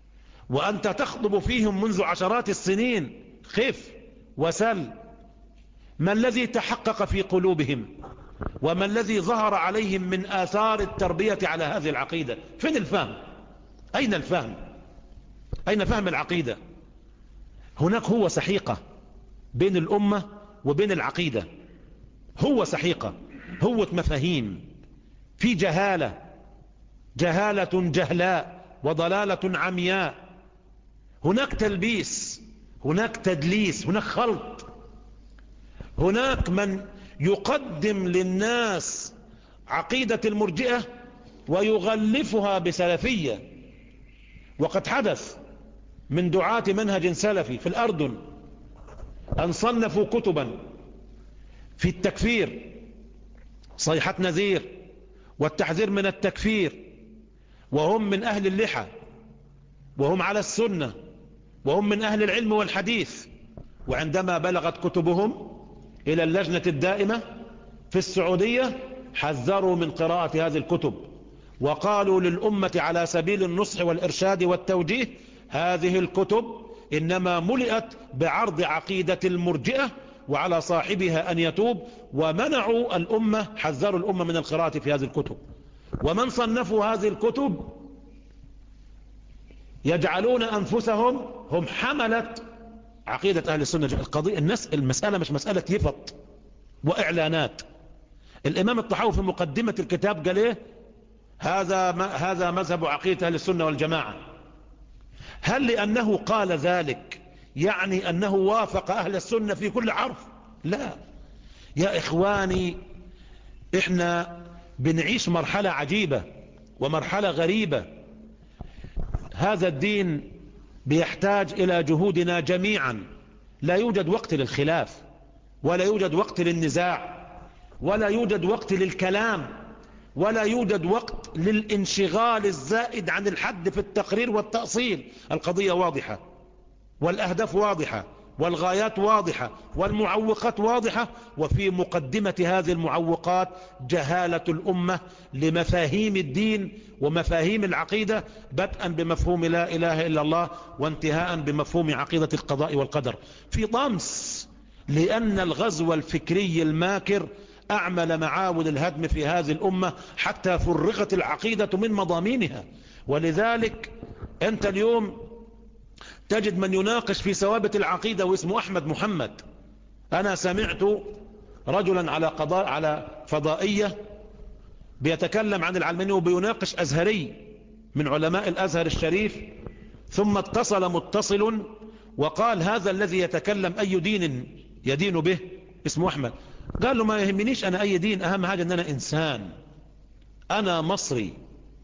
وأنت تخطب فيهم منذ عشرات السنين، خف وسل ما الذي تحقق في قلوبهم وما الذي ظهر عليهم من آثار التربية على هذه العقيدة. فين الفهم؟ أين الفهم؟ أين فهم العقيدة؟ هناك هو سحيقة بين الأمة وبين العقيدة، هو سحيقة، هو مفاهيم، في جهالة، جهالة جهلاء وضلالة عمياء، هناك تلبيس، هناك تدليس، هناك خلط، هناك من يقدم للناس عقيدة المرجئة ويغلفها بسلفية. وقد حدث من دعاة منهج سلفي في الأردن أن صنفوا كتبا في التكفير، صيحة نذير والتحذير من التكفير، وهم من أهل اللحى وهم على السنة وهم من أهل العلم والحديث، وعندما بلغت كتبهم إلى اللجنة الدائمة في السعودية حذروا من قراءة هذه الكتب، وقالوا للأمة على سبيل النصح والإرشاد والتوجيه: هذه الكتب إنما ملئت بعرض عقيدة المرجئة وعلى صاحبها أن يتوب، ومنعوا الأمة، حذروا الأمة من القراءة في هذه الكتب. ومن صنفوا هذه الكتب يجعلون أنفسهم هم حملة عقيدة أهل السنة. القضية الناس المسألة مش مسألة يفط وإعلانات. الإمام الطحاوي في مقدمة الكتاب قال إيه؟ هذا هذا مذهب عقيدة أهل السنة والجماعة. هل لأنه قال ذلك يعني أنه وافق أهل السنة في كل حرف؟ لا يا إخواني، إحنا بنعيش مرحلة عجيبة ومرحلة غريبة. هذا الدين بيحتاج إلى جهودنا جميعا. لا يوجد وقت للخلاف، ولا يوجد وقت للنزاع، ولا يوجد وقت للكلام، ولا يوجد وقت للانشغال الزائد عن الحد في التقرير والتأصيل. القضية واضحة، والأهداف واضحة، والغايات واضحة، والمعوقات واضحة، وفي مقدمة هذه المعوقات جهالة الأمة لمفاهيم الدين ومفاهيم العقيدة، بدءا بمفهوم لا إله إلا الله وانتهاء بمفهوم عقيدة القضاء والقدر، في طمس، لأن الغزو الفكري الماكر أعمل معاول الهدم في هذه الأمة حتى فرغت العقيدة من مضامينها. ولذلك أنت اليوم تجد من يناقش في ثوابت العقيدة واسمه أحمد محمد. أنا سمعت رجلا على قضاء على فضائية بيتكلم عن العلمانية وبيناقش أزهري من علماء الأزهر الشريف، ثم اتصل متصل وقال: هذا الذي يتكلم أي دين يدين به؟ اسمه أحمد. قال له: ما يهمنيش أنا أي دين، أهم حاجة أن أنا إنسان، أنا مصري،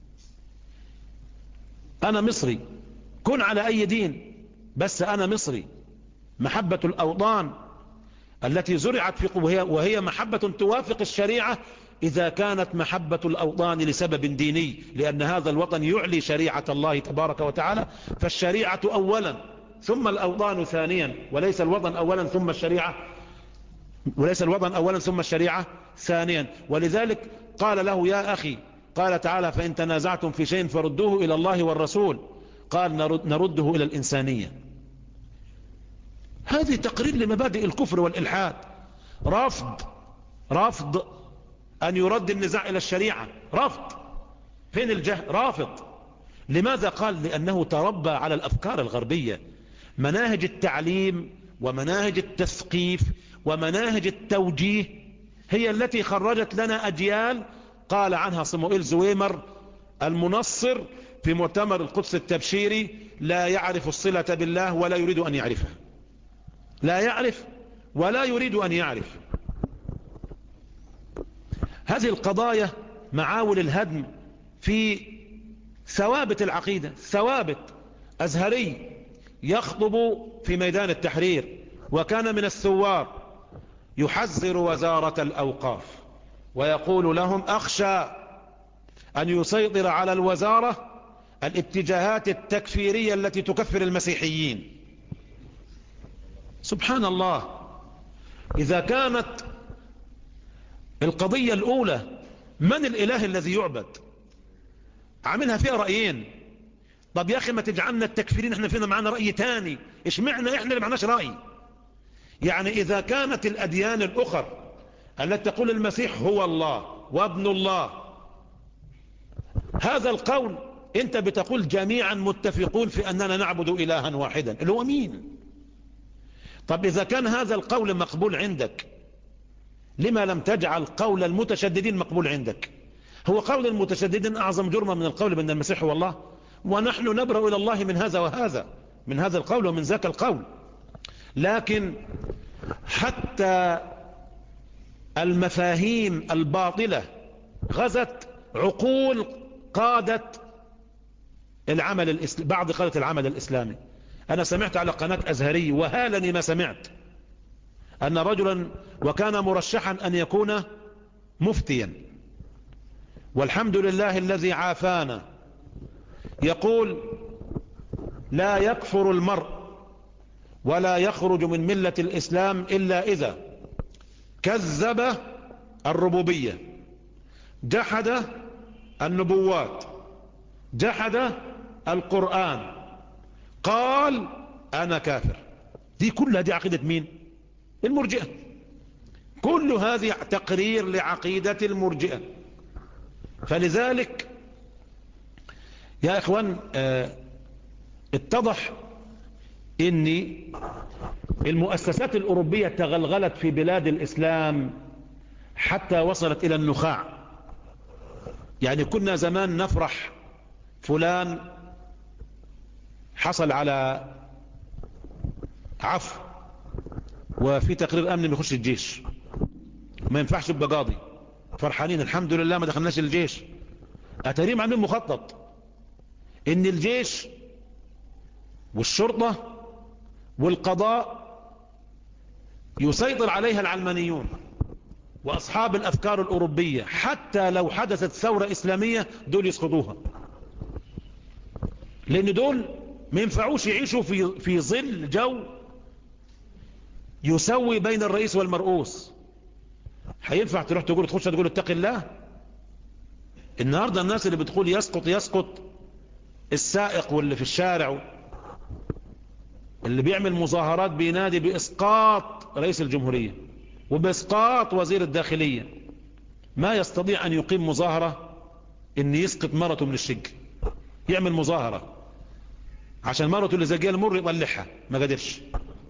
أنا مصري، كن على أي دين بس أنا مصري. محبة الأوطان التي زرعت في وهي, وهي محبة توافق الشريعة إذا كانت محبة الأوطان لسبب ديني، لأن هذا الوطن يعلي شريعة الله تبارك وتعالى، فالشريعة أولا ثم الأوطان ثانيا، وليس الوطن أولا ثم الشريعة وليس الوطن أولا ثم الشريعة ثانيا. ولذلك قال له: يا أخي، قال تعالى: فإن تنازعتم في شيء فردوه إلى الله والرسول، قال: نرده إلى الإنسانية. هذه تقرير لمبادئ الكفر والإلحاد. رفض رفض أن يرد النزاع إلى الشريعة، رفض. فين الجهل؟ رافض. لماذا؟ قال: لأنه تربى على الأفكار الغربية. مناهج التعليم ومناهج التثقيف ومناهج التوجيه هي التي خرجت لنا أجيال. قال عنها صموئيل زويمر المنصر في مؤتمر القدس التبشيري: لا يعرف الصلة بالله ولا يريد أن يعرفها. لا يعرف ولا يريد أن يعرف. هذه القضايا معاول الهدم في ثوابت العقيدة. ثوابت. أزهري يخطب في ميدان التحرير وكان من الثوار، يحذر وزارة الأوقاف ويقول لهم: أخشى أن يسيطر على الوزارة الاتجاهات التكفيرية التي تكفر المسيحيين. سبحان الله. إذا كانت القضية الأولى من الإله الذي يعبد، عاملها فيها رأيين: طب يا أخي ما تجعلنا التكفيرين احنا فينا معنا رأي تاني، إيش معنى احنا اللي معناش رأي؟ يعني إذا كانت الأديان الأخر التي تقول المسيح هو الله وابن الله، هذا القول انت بتقول جميعا متفقون في أننا نعبد إلها واحدا اللي هو مين؟ طب إذا كان هذا القول مقبول عندك، لما لم تجعل قول المتشددين مقبول عندك؟ هو قول المتشددين أعظم جرما من القول بأن المسيح هو الله، ونحن نبرأ إلى الله من هذا وهذا، من هذا القول ومن ذاك القول. لكن حتى المفاهيم الباطلة غزت عقول قادة العمل الإسلامي، بعض قادة العمل الإسلامي. أنا سمعت على قناة أزهري وهالني ما سمعت أن رجلا وكان مرشحا أن يكون مفتيا، والحمد لله الذي عافانا، يقول لا يكفر المرء ولا يخرج من ملة الإسلام إلا إذا كذب الربوبية، جحد النبوات، جحد القرآن، قال أنا كافر. دي كلها دي عقيدة مين؟ المرجئة. كل هذه تقرير لعقيدة المرجئة. فلذلك يا إخوان اه اتضح ان المؤسسات الأوروبية تغلغلت في بلاد الإسلام حتى وصلت إلى النخاع. يعني كنا زمان نفرح فلان حصل على عفو وفي تقرير أمني بيخش الجيش، ما ينفعش يبقى قاضي، فرحانين الحمد لله ما دخلناش الجيش. أتريم عاملين مخطط إن الجيش والشرطة والقضاء يسيطر عليها العلمانيون وأصحاب الأفكار الأوروبية، حتى لو حدثت ثورة إسلامية دول يسقطوها، لأن دول ما ينفعوش يعيشوا في في ظل جو يسوي بين الرئيس والمرؤوس. هينفع تروح تقول تخش تقول اتق الله؟ النهاردة الناس اللي بتقول يسقط يسقط السائق واللي في الشارع اللي بيعمل مظاهرات بينادي بإسقاط رئيس الجمهورية وبإسقاط وزير الداخلية، ما يستطيع أن يقيم مظاهرة إن يسقط مرته من الشق، يعمل مظاهرة عشان مرته اللي زجال المر يطلعها، ما قدرش.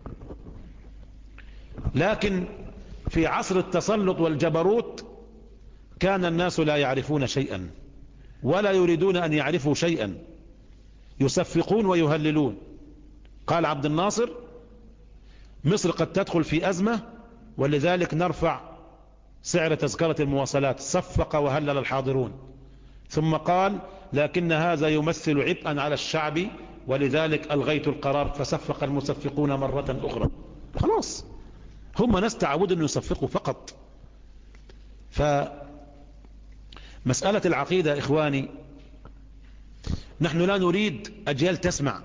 لكن في عصر التسلط والجبروت كان الناس لا يعرفون شيئا ولا يريدون أن يعرفوا شيئا، يصفقون ويهللون. قال عبد الناصر مصر قد تدخل في أزمة ولذلك نرفع سعر تذكرة المواصلات، صفق وهلل الحاضرون. ثم قال لكن هذا يمثل عبئا على الشعب ولذلك ألغيت القرار، فصفق المصفقون مرة أخرى. خلاص هم ناس تعودوا أن يصفقوا فقط. فمسألة العقيدة إخواني، نحن لا نريد أجيال تسمع،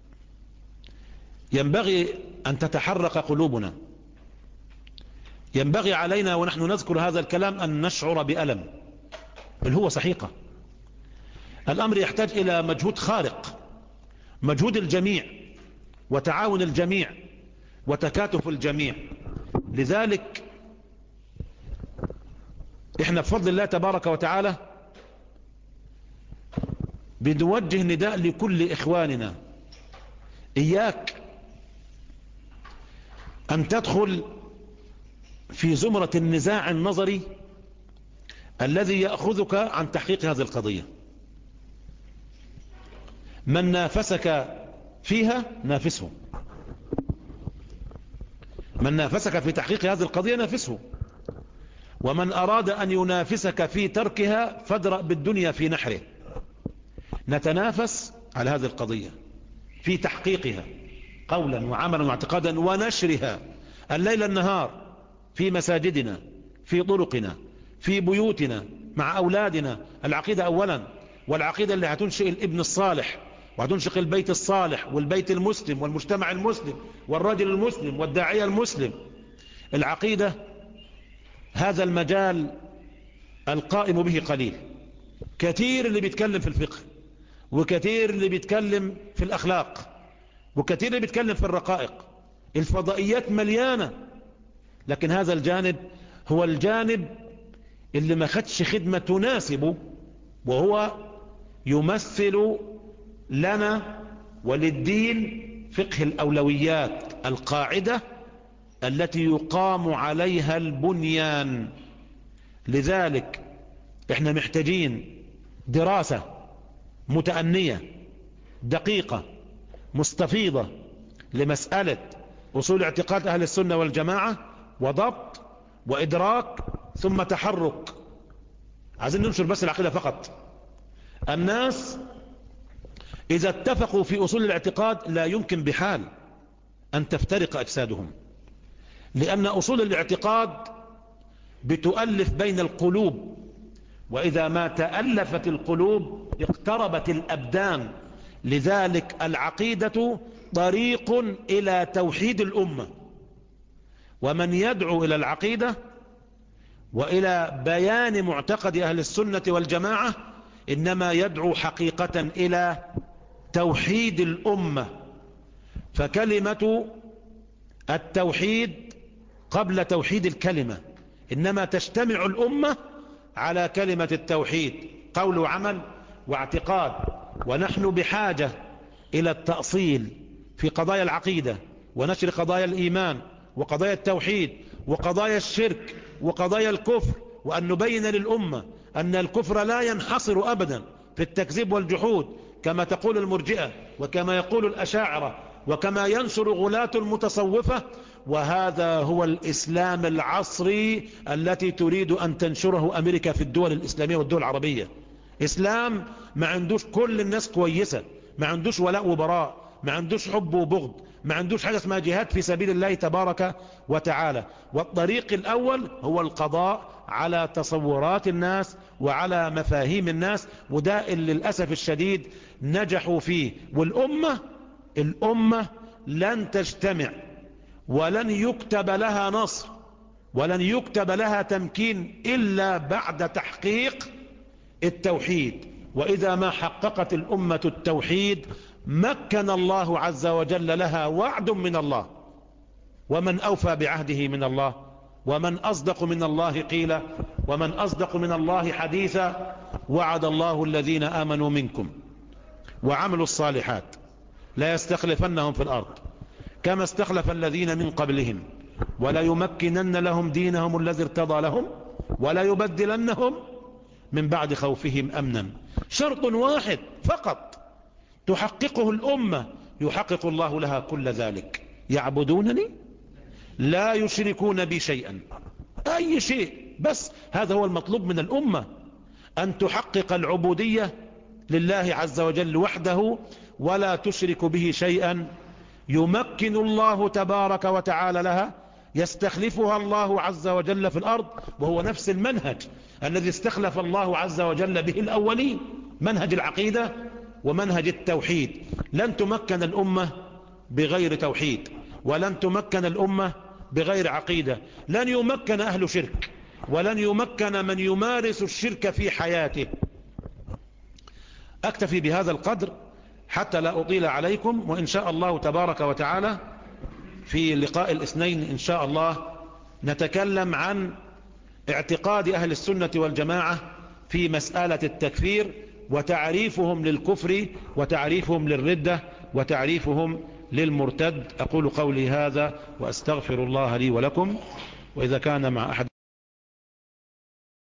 ينبغي أن تتحرك قلوبنا، ينبغي علينا ونحن نذكر هذا الكلام أن نشعر بألم اللي هو صحيقة. الأمر يحتاج إلى مجهود خارق، مجهود الجميع وتعاون الجميع وتكاتف الجميع. لذلك احنا بفضل الله تبارك وتعالى بنوجه نداء لكل إخواننا، إياك أن تدخل في زمرة النزاع النظري الذي يأخذك عن تحقيق هذه القضية. من نافسك فيها نافسه، من نافسك في تحقيق هذه القضية نافسه، ومن أراد أن ينافسك في تركها فادرأ بالدنيا في نحره. نتنافس على هذه القضية في تحقيقها قولا وعملا واعتقادا ونشرها الليل النهار في مساجدنا، في طرقنا، في بيوتنا، مع أولادنا. العقيدة أولا، والعقيدة اللي هتنشئ الابن الصالح وهتنشئ البيت الصالح والبيت المسلم والمجتمع المسلم والرجل المسلم والداعية المسلم. العقيدة هذا المجال القائم به قليل، كثير اللي بيتكلم في الفقه وكثير اللي بيتكلم في الأخلاق، وكثير اللي بيتكلم في الرقائق. الفضائيات مليانة، لكن هذا الجانب هو الجانب اللي ما خدش خدمة تناسبه، وهو يمثل لنا وللدين فقه الأولويات، القاعدة التي يقام عليها البنيان. لذلك احنا محتاجين دراسة متأنية دقيقة مستفيضة لمسألة أصول اعتقاد أهل السنة والجماعة، وضبط وإدراك ثم تحرك. عايزين ننشر بس العقيدة فقط. الناس إذا اتفقوا في أصول الاعتقاد لا يمكن بحال أن تفترق أجسادهم، لأن أصول الاعتقاد بتؤلف بين القلوب، وإذا ما تألفت القلوب اقتربت الأبدان. لذلك العقيدة طريق إلى توحيد الأمة، ومن يدعو إلى العقيدة وإلى بيان معتقد أهل السنة والجماعة إنما يدعو حقيقة إلى توحيد الأمة. فكلمة التوحيد قبل توحيد الكلمة، إنما تجتمع الأمة على كلمة التوحيد، قول وعمل واعتقاد. ونحن بحاجة إلى التأصيل في قضايا العقيدة، ونشر قضايا الإيمان وقضايا التوحيد وقضايا الشرك وقضايا الكفر، وأن نبين للأمة أن الكفر لا ينحصر أبدا في التكذيب والجحود كما تقول المرجئة وكما يقول الأشاعرة وكما ينشر غلاة المتصوفة. وهذا هو الإسلام العصري التي تريد أن تنشره أمريكا في الدول الإسلامية والدول العربية. إسلام ما عندوش كل الناس كويسة، ما عندوش ولاء وبراء، ما عندوش حب وبغض، ما عندوش حاجة اسمها جهاد في سبيل الله تبارك وتعالى. والطريق الأول هو القضاء على تصورات الناس وعلى مفاهيم الناس، وده اللي للأسف الشديد نجحوا فيه. والأمة الأمة لن تجتمع ولن يكتب لها نصر ولن يكتب لها تمكين إلا بعد تحقيق التوحيد. وإذا ما حققت الأمة التوحيد مكن الله عز وجل لها وعد من الله. ومن أوفى بعهده من الله؟ ومن أصدق من الله قيلا؟ ومن أصدق من الله حديثا؟ وعد الله الذين آمنوا منكم وعملوا الصالحات لا يستخلفنهم في الأرض كما استخلف الذين من قبلهم ولا يمكنن لهم دينهم الذي ارتضى لهم ولا يبدلنهم من بعد خوفهم أمنا. شرط واحد فقط تحققه الأمة يحقق الله لها كل ذلك: يعبدونني لا يشركون بي شيئا. أي شيء، بس هذا هو المطلوب من الأمة، أن تحقق العبودية لله عز وجل وحده ولا تشرك به شيئا. يمكن الله تبارك وتعالى لها، يستخلفها الله عز وجل في الأرض، وهو نفس المنهج الذي استخلف الله عز وجل به الأولين، منهج العقيدة ومنهج التوحيد. لن تمكن الأمة بغير توحيد، ولن تمكن الأمة بغير عقيدة. لن يمكن أهل شرك، ولن يمكن من يمارس الشرك في حياته. أكتفي بهذا القدر حتى لا أطيل عليكم، وإن شاء الله تبارك وتعالى في لقاء الاثنين إن شاء الله نتكلم عن اعتقاد أهل السنة والجماعة في مسألة التكفير، وتعريفهم للكفر وتعريفهم للردة وتعريفهم للمرتد. أقول قولي هذا وأستغفر الله لي ولكم، وإذا كان مع أحد